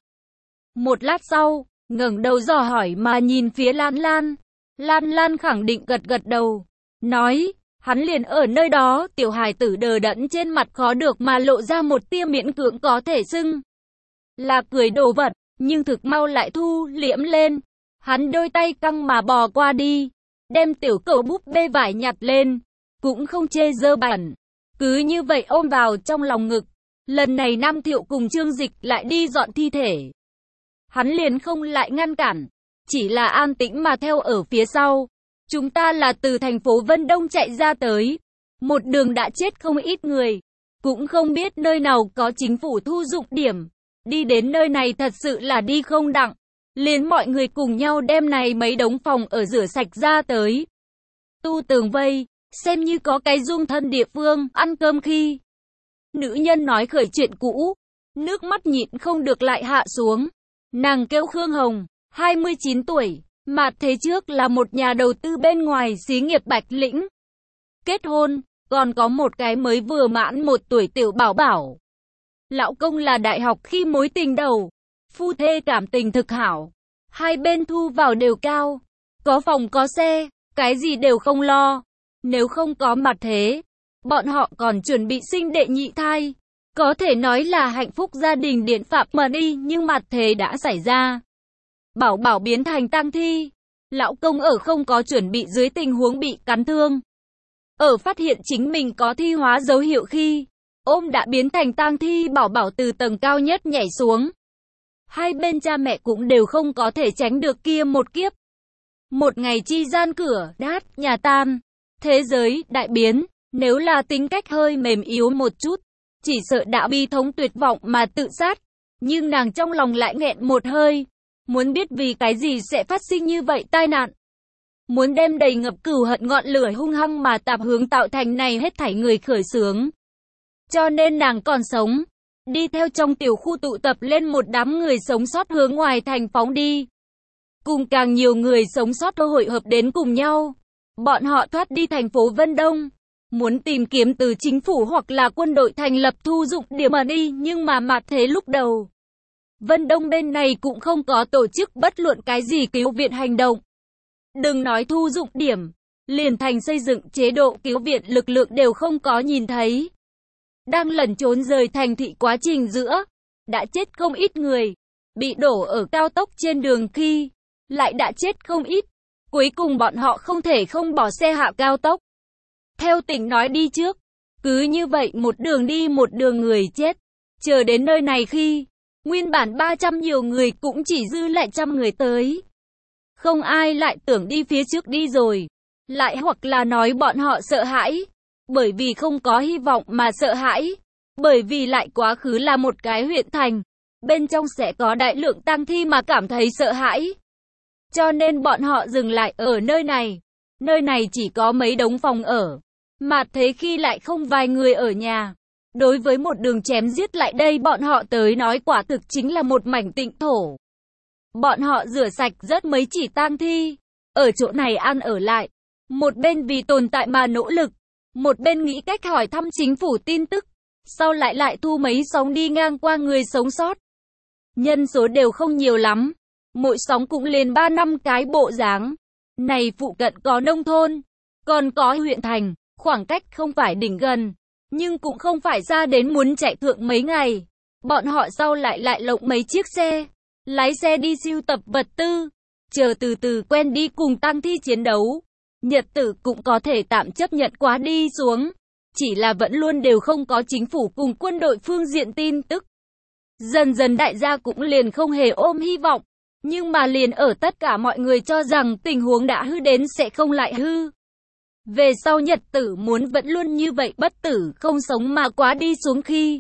Một lát sau, ngẩng đầu dò hỏi mà nhìn phía Lan Lan. Lan Lan khẳng định gật đầu. Nói, hắn liền ở nơi đó, tiểu hài tử đờ đẫn trên mặt khó được mà lộ ra một tia miễn cưỡng có thể xưng là cười đồ vật, nhưng thực mau lại thu liễm lên. Hắn đôi tay căng mà bò qua đi, đem tiểu cẩu búp bê vải nhặt lên, cũng không chê dơ bẩn. Cứ như vậy ôm vào trong lòng ngực. Lần này Nam Thiệu cùng Trương Dịch lại đi dọn thi thể. Hắn liền không lại ngăn cản, chỉ là an tĩnh mà theo ở phía sau. Chúng ta là từ thành phố Vân Đông chạy ra tới. Một đường đã chết không ít người. Cũng không biết nơi nào có chính phủ thu dụng điểm. Đi đến nơi này thật sự là đi không đặng. Liền mọi người cùng nhau đem này mấy đống phòng ở rửa sạch ra tới. Tu tường vây, xem như có cái dung thân địa phương, ăn cơm khi. Nữ nhân nói khởi chuyện cũ. Nước mắt nhịn không được lại hạ xuống. Nàng kêu Khương Hồng, 29 tuổi. Mà thế trước là một nhà đầu tư bên ngoài xí nghiệp Bạch Lĩnh. Kết hôn, còn có một cái mới vừa mãn 1 tuổi tiểu bảo bảo. Lão công là đại học khi mối tình đầu. Phu thê cảm tình thực hảo. Hai bên thu vào đều cao. Có phòng có xe, cái gì đều không lo. Nếu không có mặt thế, bọn họ còn chuẩn bị sinh đệ nhị thai. Có thể nói là hạnh phúc gia đình điện phạm mà đi, nhưng mặt thế đã xảy ra. Bảo bảo biến thành tang thi. Lão công ở không có chuẩn bị dưới tình huống bị cắn thương. Ở phát hiện chính mình có thi hóa dấu hiệu khi ôm đã biến thành tang thi bảo bảo từ tầng cao nhất nhảy xuống. Hai bên cha mẹ cũng đều không có thể tránh được kia một kiếp. Một ngày chi gian cửa đát nhà tan. Thế giới đại biến. Nếu là tính cách hơi mềm yếu một chút, chỉ sợ đã bi thống tuyệt vọng mà tự sát. Nhưng nàng trong lòng lại nghẹn một hơi. Muốn biết vì cái gì sẽ phát sinh như vậy tai nạn. muốn đem đầy ngập cừu hận ngọn lửa hung hăng mà tạp hướng tạo thành này hết thảy người khởi xướng. Cho nên nàng còn sống, đi theo trong tiểu khu tụ tập lên một đám người sống sót hướng ngoài thành phóng đi. Cùng càng nhiều người sống sót hội hợp đến cùng nhau. Bọn họ thoát đi thành phố Vân Đông, muốn tìm kiếm từ chính phủ hoặc là quân đội thành lập thu dụng điểm mà đi, nhưng mà mặt thế lúc đầu. Vân Đông bên này cũng không có tổ chức bất luận cái gì cứu viện hành động. Đừng nói thu dụng điểm, liền thành xây dựng chế độ cứu viện lực lượng đều không có nhìn thấy. Đang lẩn trốn rời thành thị quá trình giữa, đã chết không ít người, bị đổ ở cao tốc trên đường khi, lại đã chết không ít. Cuối cùng bọn họ không thể không bỏ xe hạ cao tốc. Theo tỉnh nói đi trước, cứ như vậy một đường đi một đường người chết. Chờ đến nơi này khi, nguyên bản 300 nhiều người cũng chỉ dư lại 100 người tới. Không ai lại tưởng đi phía trước đi rồi. Lại hoặc là nói bọn họ sợ hãi. Bởi vì không có hy vọng mà sợ hãi. Bởi vì lại quá khứ là một cái huyện thành. Bên trong sẽ có đại lượng tang thi mà cảm thấy sợ hãi. Cho nên bọn họ dừng lại ở nơi này. Nơi này chỉ có mấy đống phòng ở. Mà thế khi lại không vài người ở nhà. Đối với một đường chém giết lại đây bọn họ tới nói quả thực chính là một mảnh tịnh thổ. Bọn họ rửa sạch rất mấy chỉ tang thi. Ở chỗ này ăn ở lại. Một bên vì tồn tại mà nỗ lực. Một bên nghĩ cách hỏi thăm chính phủ tin tức. Sau lại thu mấy sóng đi ngang qua người sống sót. Nhân số đều không nhiều lắm. Mỗi sóng cũng lên 3-5 cái bộ dáng. Này phụ cận có nông thôn. Còn có huyện thành. Khoảng cách không phải đỉnh gần. Nhưng cũng không phải ra đến muốn chạy thượng mấy ngày. Bọn họ sau lại lộng mấy chiếc xe. Lái xe đi sưu tập vật tư. Chờ từ từ quen đi cùng tang thi chiến đấu. Nhật tử cũng có thể tạm chấp nhận quá đi xuống. Chỉ là vẫn luôn đều không có chính phủ cùng quân đội phương diện tin tức. Dần dần đại gia cũng liền không hề ôm hy vọng. Nhưng mà liền ở tất cả mọi người cho rằng tình huống đã hư đến sẽ không lại hư. Về sau nhật tử muốn vẫn luôn như vậy bất tử không sống mà quá đi xuống khi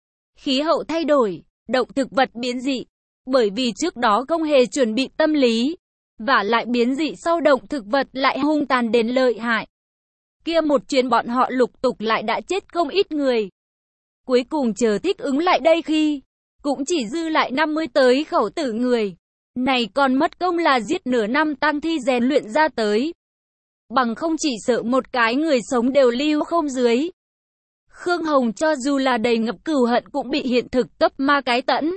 khí hậu thay đổi, động thực vật biến dị. Bởi vì trước đó không hề chuẩn bị tâm lý. Và lại biến dị sau động thực vật lại hung tàn đến lợi hại. Kia một chuyến bọn họ lục tục lại đã chết không ít người. Cuối cùng chờ thích ứng lại đây khi cũng chỉ dư lại 50 tới khẩu tử người. Này còn mất công là giết nửa năm tang thi rèn luyện ra tới. Bằng không chỉ sợ một cái người sống đều lưu không dưới. Khương Hồng cho dù là đầy ngập cừu hận cũng bị hiện thực cấp ma cái tẫn.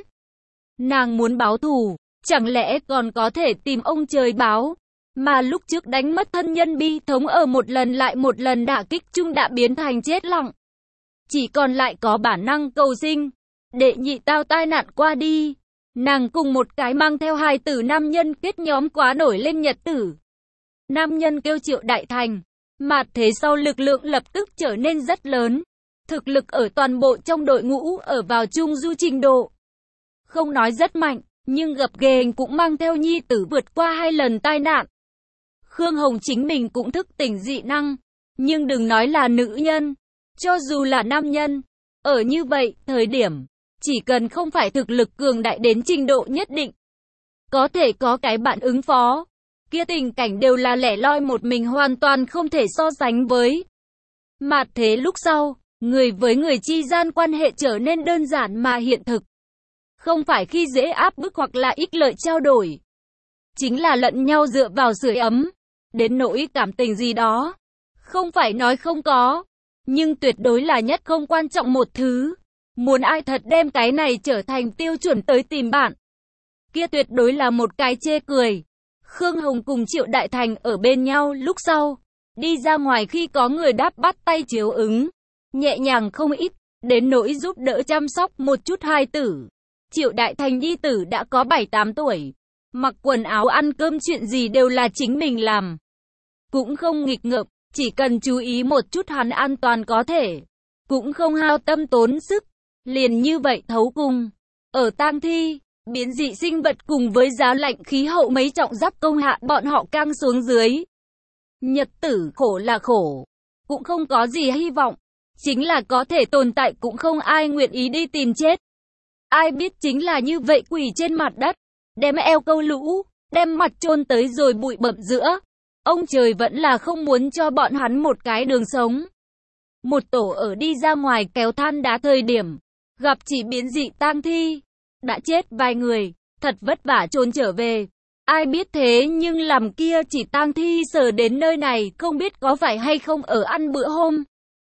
Nàng muốn báo thù, chẳng lẽ còn có thể tìm ông trời báo. Mà lúc trước đánh mất thân nhân bi thống ở một lần lại một lần đả kích chung đã biến thành chết lặng. Chỉ còn lại có bản năng cầu sinh. Đệ nhị tao tai nạn qua đi. Nàng cùng một cái mang theo hài tử nam nhân kết nhóm quá nổi lên nhật tử. Nam nhân kêu Triệu Đại Thành. Mà thế sau lực lượng lập tức trở nên rất lớn. Thực lực ở toàn bộ trong đội ngũ ở vào trung du trình độ. Không nói rất mạnh, nhưng gập ghềnh cũng mang theo nhi tử vượt qua 2 lần tai nạn. Khương Hồng chính mình cũng thức tỉnh dị năng. Nhưng đừng nói là nữ nhân. Cho dù là nam nhân. Ở như vậy, thời điểm. Chỉ cần không phải thực lực cường đại đến trình độ nhất định. Có thể có cái bạn ứng phó. Kia tình cảnh đều là lẻ loi một mình hoàn toàn không thể so sánh với. Mà thế lúc sau, người với người chi gian quan hệ trở nên đơn giản mà hiện thực. Không phải khi dễ áp bức hoặc là ích lợi trao đổi. Chính là lẫn nhau dựa vào sưởi ấm. Đến nỗi cảm tình gì đó. Không phải nói không có. Nhưng tuyệt đối là nhất không quan trọng một thứ. Muốn ai thật đem cái này trở thành tiêu chuẩn tới tìm bạn. Kia tuyệt đối là một cái chê cười. Khương Hồng cùng Triệu Đại Thành ở bên nhau lúc sau. Đi ra ngoài khi có người đáp bắt tay chiếu ứng. Nhẹ nhàng không ít. Đến nỗi giúp đỡ chăm sóc một chút hài tử. Triệu Đại Thành nhi tử đã có 7-8 tuổi. Mặc quần áo ăn cơm chuyện gì đều là chính mình làm. Cũng không nghịch ngợm. Chỉ cần chú ý một chút hắn an toàn có thể. Cũng không hao tâm tốn sức. Liền như vậy thấu cùng. Ở tang thi, biến dị sinh vật cùng với giá lạnh khí hậu mấy trọng giáp công hạ bọn họ căng xuống dưới. Nhật tử khổ là khổ. Cũng không có gì hy vọng. Chính là có thể tồn tại cũng không ai nguyện ý đi tìm chết. Ai biết chính là như vậy quỳ trên mặt đất. Đem eo câu lũ, đem mặt chôn tới rồi bụi bặm giữa. Ông trời vẫn là không muốn cho bọn hắn một cái đường sống. Một tổ ở đi ra ngoài kéo than đá thời điểm, gặp chỉ biến dị tang thi. Đã chết vài người, thật vất vả trốn trở về. Ai biết thế nhưng làm kia chỉ tang thi sờ đến nơi này không biết có phải hay không ở ăn bữa hôm.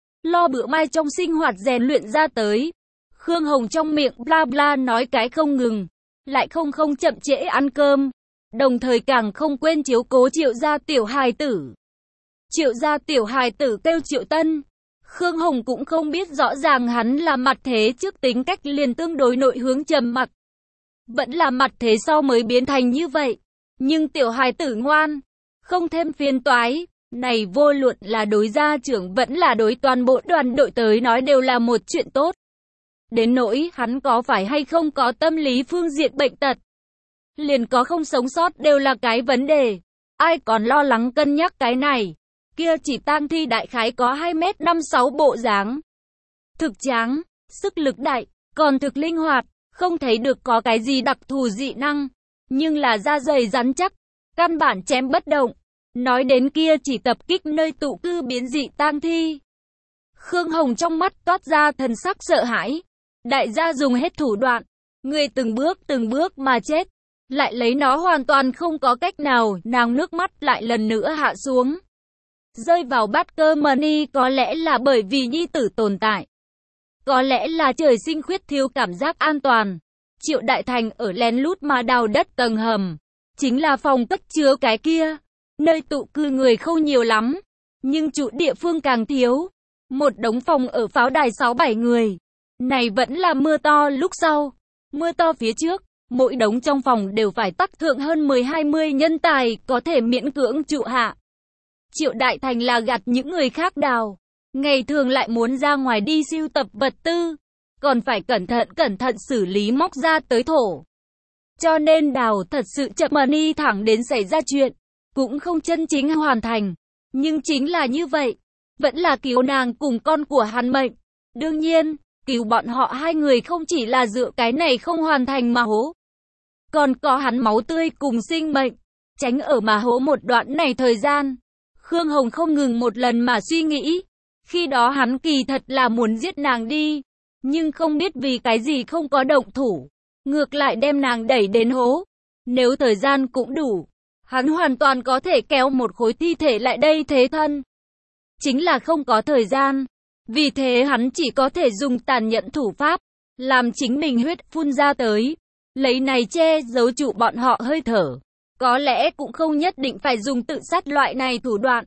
Lo bữa mai trong sinh hoạt rèn luyện ra tới. Khương Hồng trong miệng bla bla nói cái không ngừng, lại không chậm trễ ăn cơm. Đồng thời càng không quên chiếu cố Triệu gia tiểu hài tử. Triệu gia tiểu hài tử kêu Triệu Tân. Khương Hồng cũng không biết rõ ràng hắn là mặt thế trước tính cách liền tương đối nội hướng trầm mặc. Vẫn là mặt thế sau mới biến thành như vậy. Nhưng tiểu hài tử ngoan, không thêm phiền toái. Này vô luận là đối gia trưởng vẫn là đối toàn bộ đoàn đội tới nói đều là một chuyện tốt. Đến nỗi hắn có phải hay không có tâm lý phương diện bệnh tật, liền có không sống sót đều là cái vấn đề. Ai còn lo lắng cân nhắc cái này. Kia chỉ tang thi đại khái có 2m56 bộ dáng. Thực tráng, sức lực đại, còn thực linh hoạt, không thấy được có cái gì đặc thù dị năng. Nhưng là da dày rắn chắc, căn bản chém bất động. Nói đến kia chỉ tập kích nơi tụ cư biến dị tang thi. Khương Hồng trong mắt toát ra thần sắc sợ hãi. Đại gia dùng hết thủ đoạn, người từng bước mà chết. Lại lấy nó hoàn toàn không có cách nào, nàng nước mắt lại lần nữa hạ xuống. Rơi vào bát cơm mani có lẽ là bởi vì nhi tử tồn tại. Có lẽ là trời sinh khuyết thiếu cảm giác an toàn. Triệu Đại Thành ở lén lút mà đào đất tầng hầm. Chính là phòng cất chứa cái kia. Nơi tụ cư người không nhiều lắm. Nhưng chủ địa phương càng thiếu. Một đống phòng ở pháo đài 6-7 người. Này vẫn là mưa to lúc sau. Mưa to phía trước. Mỗi đống trong phòng đều phải tắc thượng hơn 10-20 nhân tài có thể miễn cưỡng trụ hạ. Triệu Đại Thành là gạt những người khác đào. Ngày thường lại muốn ra ngoài đi sưu tập vật tư. Còn phải cẩn thận xử lý móc ra tới thổ. Cho nên đào thật sự chậm mani thẳng đến xảy ra chuyện. Cũng không chân chính hoàn thành. Nhưng chính là như vậy. Vẫn là cứu nàng cùng con của hắn mệnh. Đương nhiên, cứu bọn họ hai người không chỉ là dựa cái này không hoàn thành mà hố. Còn có hắn máu tươi cùng sinh mệnh. Tránh ở mà hố một đoạn này thời gian. Khương Hồng không ngừng một lần mà suy nghĩ. Khi đó hắn kỳ thật là muốn giết nàng đi. Nhưng không biết vì cái gì không có động thủ. Ngược lại đem nàng đẩy đến hố. Nếu thời gian cũng đủ, hắn hoàn toàn có thể kéo một khối thi thể lại đây thế thân. Chính là không có thời gian. Vì thế hắn chỉ có thể dùng tàn nhẫn thủ pháp. Làm chính mình huyết phun ra tới. Lấy này che giấu trụ bọn họ hơi thở. Có lẽ cũng không nhất định phải dùng tự sát loại này thủ đoạn.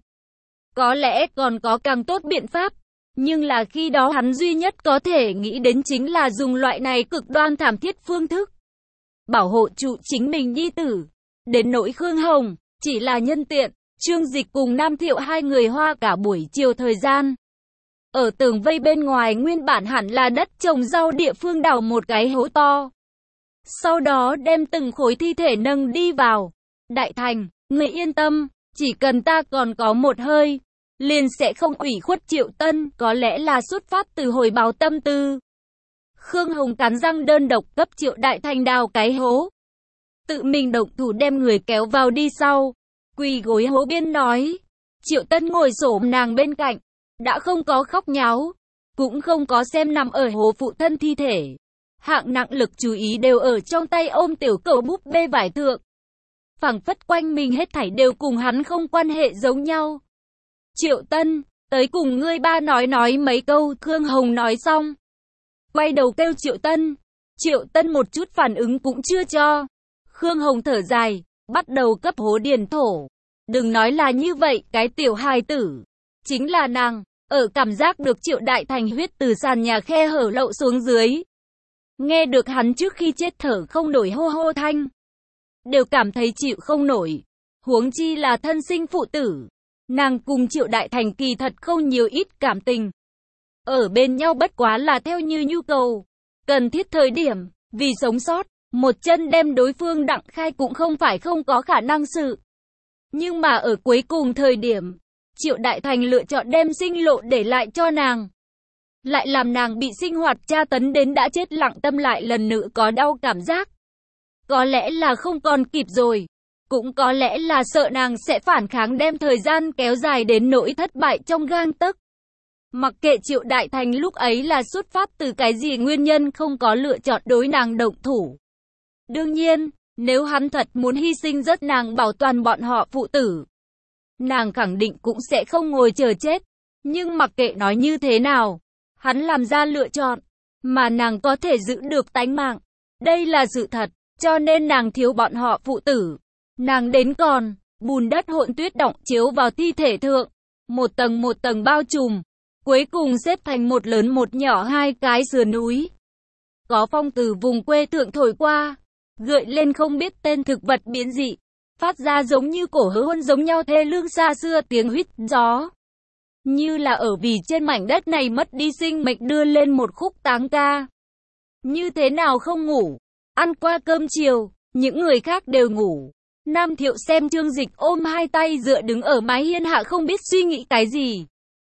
Có lẽ còn có càng tốt biện pháp. Nhưng là khi đó hắn duy nhất có thể nghĩ đến chính là dùng loại này cực đoan thảm thiết phương thức. Bảo hộ trụ chính mình nhi tử. Đến nỗi Khương Hồng, chỉ là nhân tiện. Trương Dịch cùng Nam Thiệu hai người hoa cả buổi chiều thời gian. Ở tường vây bên ngoài nguyên bản hẳn là đất trồng rau địa phương đào một cái hố to. Sau đó đem từng khối thi thể nâng đi vào. Đại Thành, người yên tâm, chỉ cần ta còn có một hơi, liền sẽ không ủy khuất Triệu Tân, có lẽ là xuất phát từ hồi báo tâm tư. Khương Hồng cắn răng đơn độc cấp Triệu Đại Thành đào cái hố. Tự mình động thủ đem người kéo vào đi sau. Quỳ gối hố biên nói. Triệu Tân ngồi xổm nàng bên cạnh. Đã không có khóc nháo. Cũng không có xem nằm ở hố phụ thân thi thể. Hạng nặng lực chú ý đều ở trong tay ôm tiểu cẩu búp bê vải thượng. Phảng phất quanh mình hết thảy đều cùng hắn không quan hệ giống nhau. Triệu Tân, tới cùng ngươi ba nói mấy câu. Khương Hồng nói xong. Quay đầu kêu Triệu Tân. Triệu Tân một chút phản ứng cũng chưa cho. Khương Hồng thở dài, bắt đầu cấp hố điền thổ. Đừng nói là như vậy, cái tiểu hài tử. Chính là nàng, ở cảm giác được Triệu Đại Thành huyết từ sàn nhà khe hở lậu xuống dưới. Nghe được hắn trước khi chết thở không nổi hô hô thanh. Đều cảm thấy chịu không nổi. Huống chi là thân sinh phụ tử. Nàng cùng Triệu Đại Thành kỳ thật không nhiều ít cảm tình. Ở bên nhau bất quá là theo như nhu cầu. Cần thiết thời điểm, vì sống sót, một chân đem đối phương đặng khai cũng không phải không có khả năng sự. Nhưng mà ở cuối cùng thời điểm, Triệu Đại Thành lựa chọn đem sinh lộ để lại cho nàng. Lại làm nàng bị sinh hoạt tra tấn đến đã chết lặng tâm lại lần nữa có đau cảm giác. Có lẽ là không còn kịp rồi. Cũng có lẽ là sợ nàng sẽ phản kháng đem thời gian kéo dài đến nỗi thất bại trong gang tấc. Mặc kệ Triệu Đại Thành lúc ấy là xuất phát từ cái gì nguyên nhân không có lựa chọn đối nàng động thủ. Đương nhiên, nếu hắn thật muốn hy sinh rất nàng bảo toàn bọn họ phụ tử, nàng khẳng định cũng sẽ không ngồi chờ chết. Nhưng mặc kệ nói như thế nào, hắn làm ra lựa chọn, mà nàng có thể giữ được tánh mạng. Đây là sự thật, cho nên nàng thiếu bọn họ phụ tử. Nàng đến còn, bùn đất hỗn tuyết đọng chiếu vào thi thể thượng, một tầng bao trùm, cuối cùng xếp thành một lớn một nhỏ hai cái sườn núi. Có phong từ vùng quê thượng thổi qua, gợi lên không biết tên thực vật biến dị, phát ra giống như cổ hôn giống nhau thê lương xa xưa tiếng huýt gió. Như là ở vì trên mảnh đất này mất đi sinh mệnh đưa lên một khúc táng ca. Như thế nào không ngủ, ăn qua cơm chiều, những người khác đều ngủ. Nam Thiệu xem Trương Dịch ôm hai tay dựa đứng ở mái hiên hạ không biết suy nghĩ cái gì.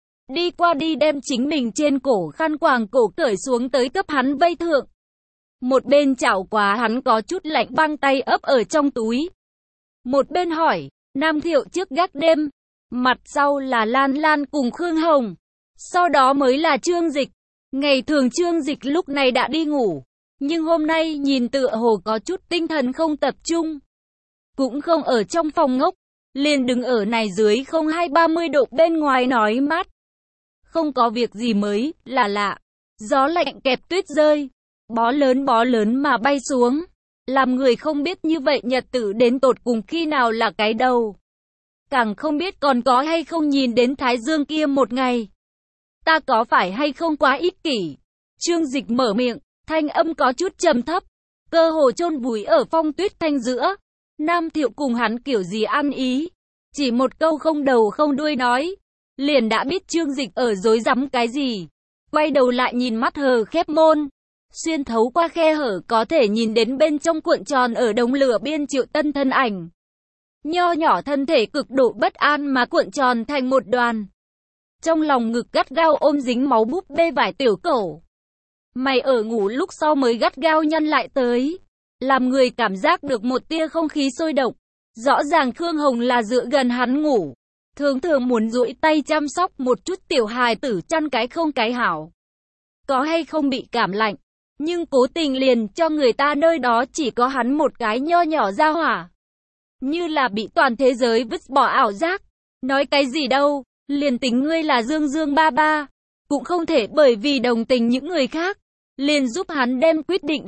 Đi qua đi đem chính mình trên cổ khăn quàng cổ cởi xuống tới cấp hắn vây thượng. Một bên chảo quá hắn có chút lạnh băng tay ấp ở trong túi. Một bên hỏi, Nam Thiệu trước gác đêm, mặt sau là Lan Lan cùng Khương Hồng, sau đó mới là Trương Dịch. Ngày thường Trương Dịch lúc này đã đi ngủ, nhưng hôm nay nhìn tựa hồ có chút tinh thần không tập trung. Cũng không ở trong phòng ngốc, liền đứng ở này dưới 02-30 độ bên ngoài nói mát. Không có việc gì mới, là lạ. Gió lạnh kẹp tuyết rơi, bó lớn mà bay xuống. Làm người không biết như vậy nhật tử đến tột cùng khi nào là cái đầu. Càng không biết còn có hay không nhìn đến Thái Dương kia một ngày. Ta có phải hay không quá ích kỷ? Trương Dịch mở miệng, thanh âm có chút trầm thấp, cơ hồ chôn vùi ở phong tuyết thanh giữa. Nam Thiệu cùng hắn kiểu gì ăn ý, chỉ một câu không đầu không đuôi nói, liền đã biết Trương Dịch ở dối rắm cái gì. Quay đầu lại nhìn mắt hờ khép môn, xuyên thấu qua khe hở có thể nhìn đến bên trong cuộn tròn ở đống lửa biên Triệu Tân thân ảnh. Nho nhỏ thân thể cực độ bất an mà cuộn tròn thành một đoàn. Trong lòng ngực gắt gao ôm dính máu búp bê vải tiểu cổ. Mày ở ngủ lúc sau mới gắt gao nhăn lại tới, làm người cảm giác được một tia không khí sôi động. Rõ ràng Khương Hồng là dựa gần hắn ngủ, thường muốn duỗi tay chăm sóc một chút tiểu hài tử chăn cái không cái hảo. Có hay không bị cảm lạnh, nhưng cố tình liền cho người ta nơi đó chỉ có hắn một cái nho nhỏ ra hỏa. Như là bị toàn thế giới vứt bỏ ảo giác. Nói cái gì đâu, liền tính ngươi là Dương Dương ba ba, cũng không thể bởi vì đồng tình những người khác, liền giúp hắn đem quyết định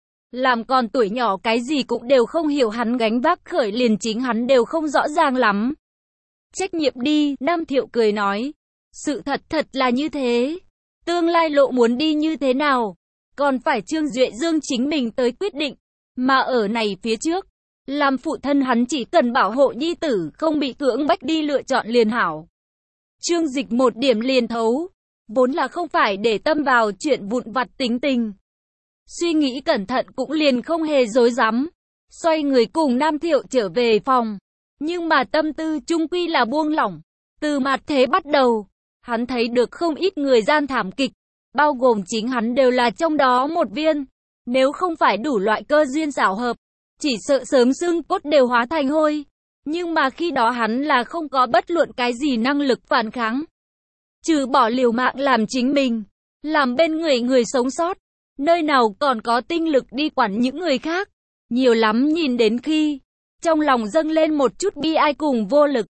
làm còn tuổi nhỏ cái gì cũng đều không hiểu hắn gánh vác khởi liền chính hắn đều không rõ ràng lắm. Trách nhiệm đi, Nam Thiệu cười nói. Sự thật là như thế. Tương lai lộ muốn đi như thế nào, còn phải Trương Duệ Dương chính mình tới quyết định. Mà ở này phía trước, làm phụ thân hắn chỉ cần bảo hộ nhi tử không bị cưỡng bách đi lựa chọn liền hảo. Trương Dịch một điểm liền thấu, vốn là không phải để tâm vào chuyện vụn vặt tính tình. Suy nghĩ cẩn thận cũng liền không hề dối rắm, xoay người cùng Nam Thiệu trở về phòng. Nhưng mà tâm tư chung quy là buông lỏng. Từ mặt thế bắt đầu, hắn thấy được không ít người gian thảm kịch, bao gồm chính hắn đều là trong đó một viên. Nếu không phải đủ loại cơ duyên xảo hợp, chỉ sợ sớm xương cốt đều hóa thành hôi. Nhưng mà khi đó hắn là không có bất luận cái gì năng lực phản kháng. Trừ bỏ liều mạng làm chính mình, làm bên người sống sót, nơi nào còn có tinh lực đi quản những người khác. Nhiều lắm nhìn đến khi trong lòng dâng lên một chút bi ai cùng vô lực.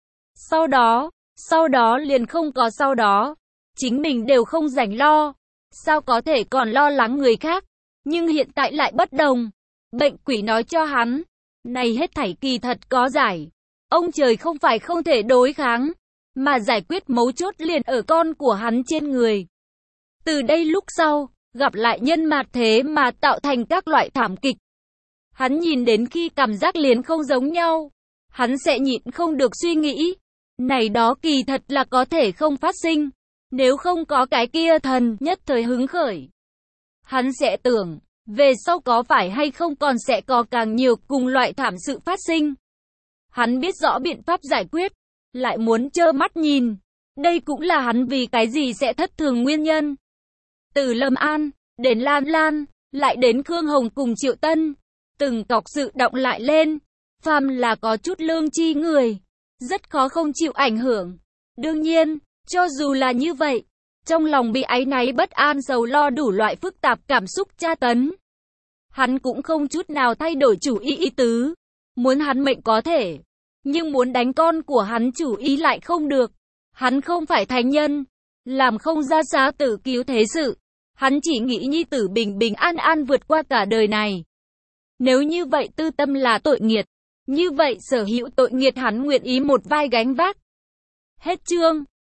Sau đó liền không có sau đó. Chính mình đều không rảnh lo, sao có thể còn lo lắng người khác. Nhưng hiện tại lại bất đồng. Bệnh quỷ nói cho hắn, này hết thảy kỳ thật có giải. Ông trời không phải không thể đối kháng, mà giải quyết mấu chốt liền ở con của hắn trên người. Từ đây lúc sau, gặp lại nhân mạt thế mà tạo thành các loại thảm kịch. Hắn nhìn đến khi cảm giác liền không giống nhau, hắn sẽ nhịn không được suy nghĩ, này đó kỳ thật là có thể không phát sinh, nếu không có cái kia thần nhất thời hứng khởi. Hắn sẽ tưởng, về sau có phải hay không còn sẽ có càng nhiều cùng loại thảm sự phát sinh. Hắn biết rõ biện pháp giải quyết, lại muốn trơ mắt nhìn. Đây cũng là hắn vì cái gì sẽ thất thường nguyên nhân. Từ Lâm An, đến Lan Lan, lại đến Khương Hồng cùng Triệu Tân. Từng cọc sự động lại lên, Phàm là có chút lương tri người, rất khó không chịu ảnh hưởng. Đương nhiên, cho dù là như vậy, trong lòng bị áy náy bất an sầu lo đủ loại phức tạp cảm xúc tra tấn. Hắn cũng không chút nào thay đổi chủ ý tứ. Muốn hắn mệnh có thể, nhưng muốn đánh con của hắn chủ ý lại không được. Hắn không phải thánh nhân, làm không ra xá tử cứu thế sự. Hắn chỉ nghĩ nhi tử bình bình an an vượt qua cả đời này. Nếu như vậy tư tâm là tội nghiệt, như vậy sở hữu tội nghiệt hắn nguyện ý một vai gánh vác. Hết chương.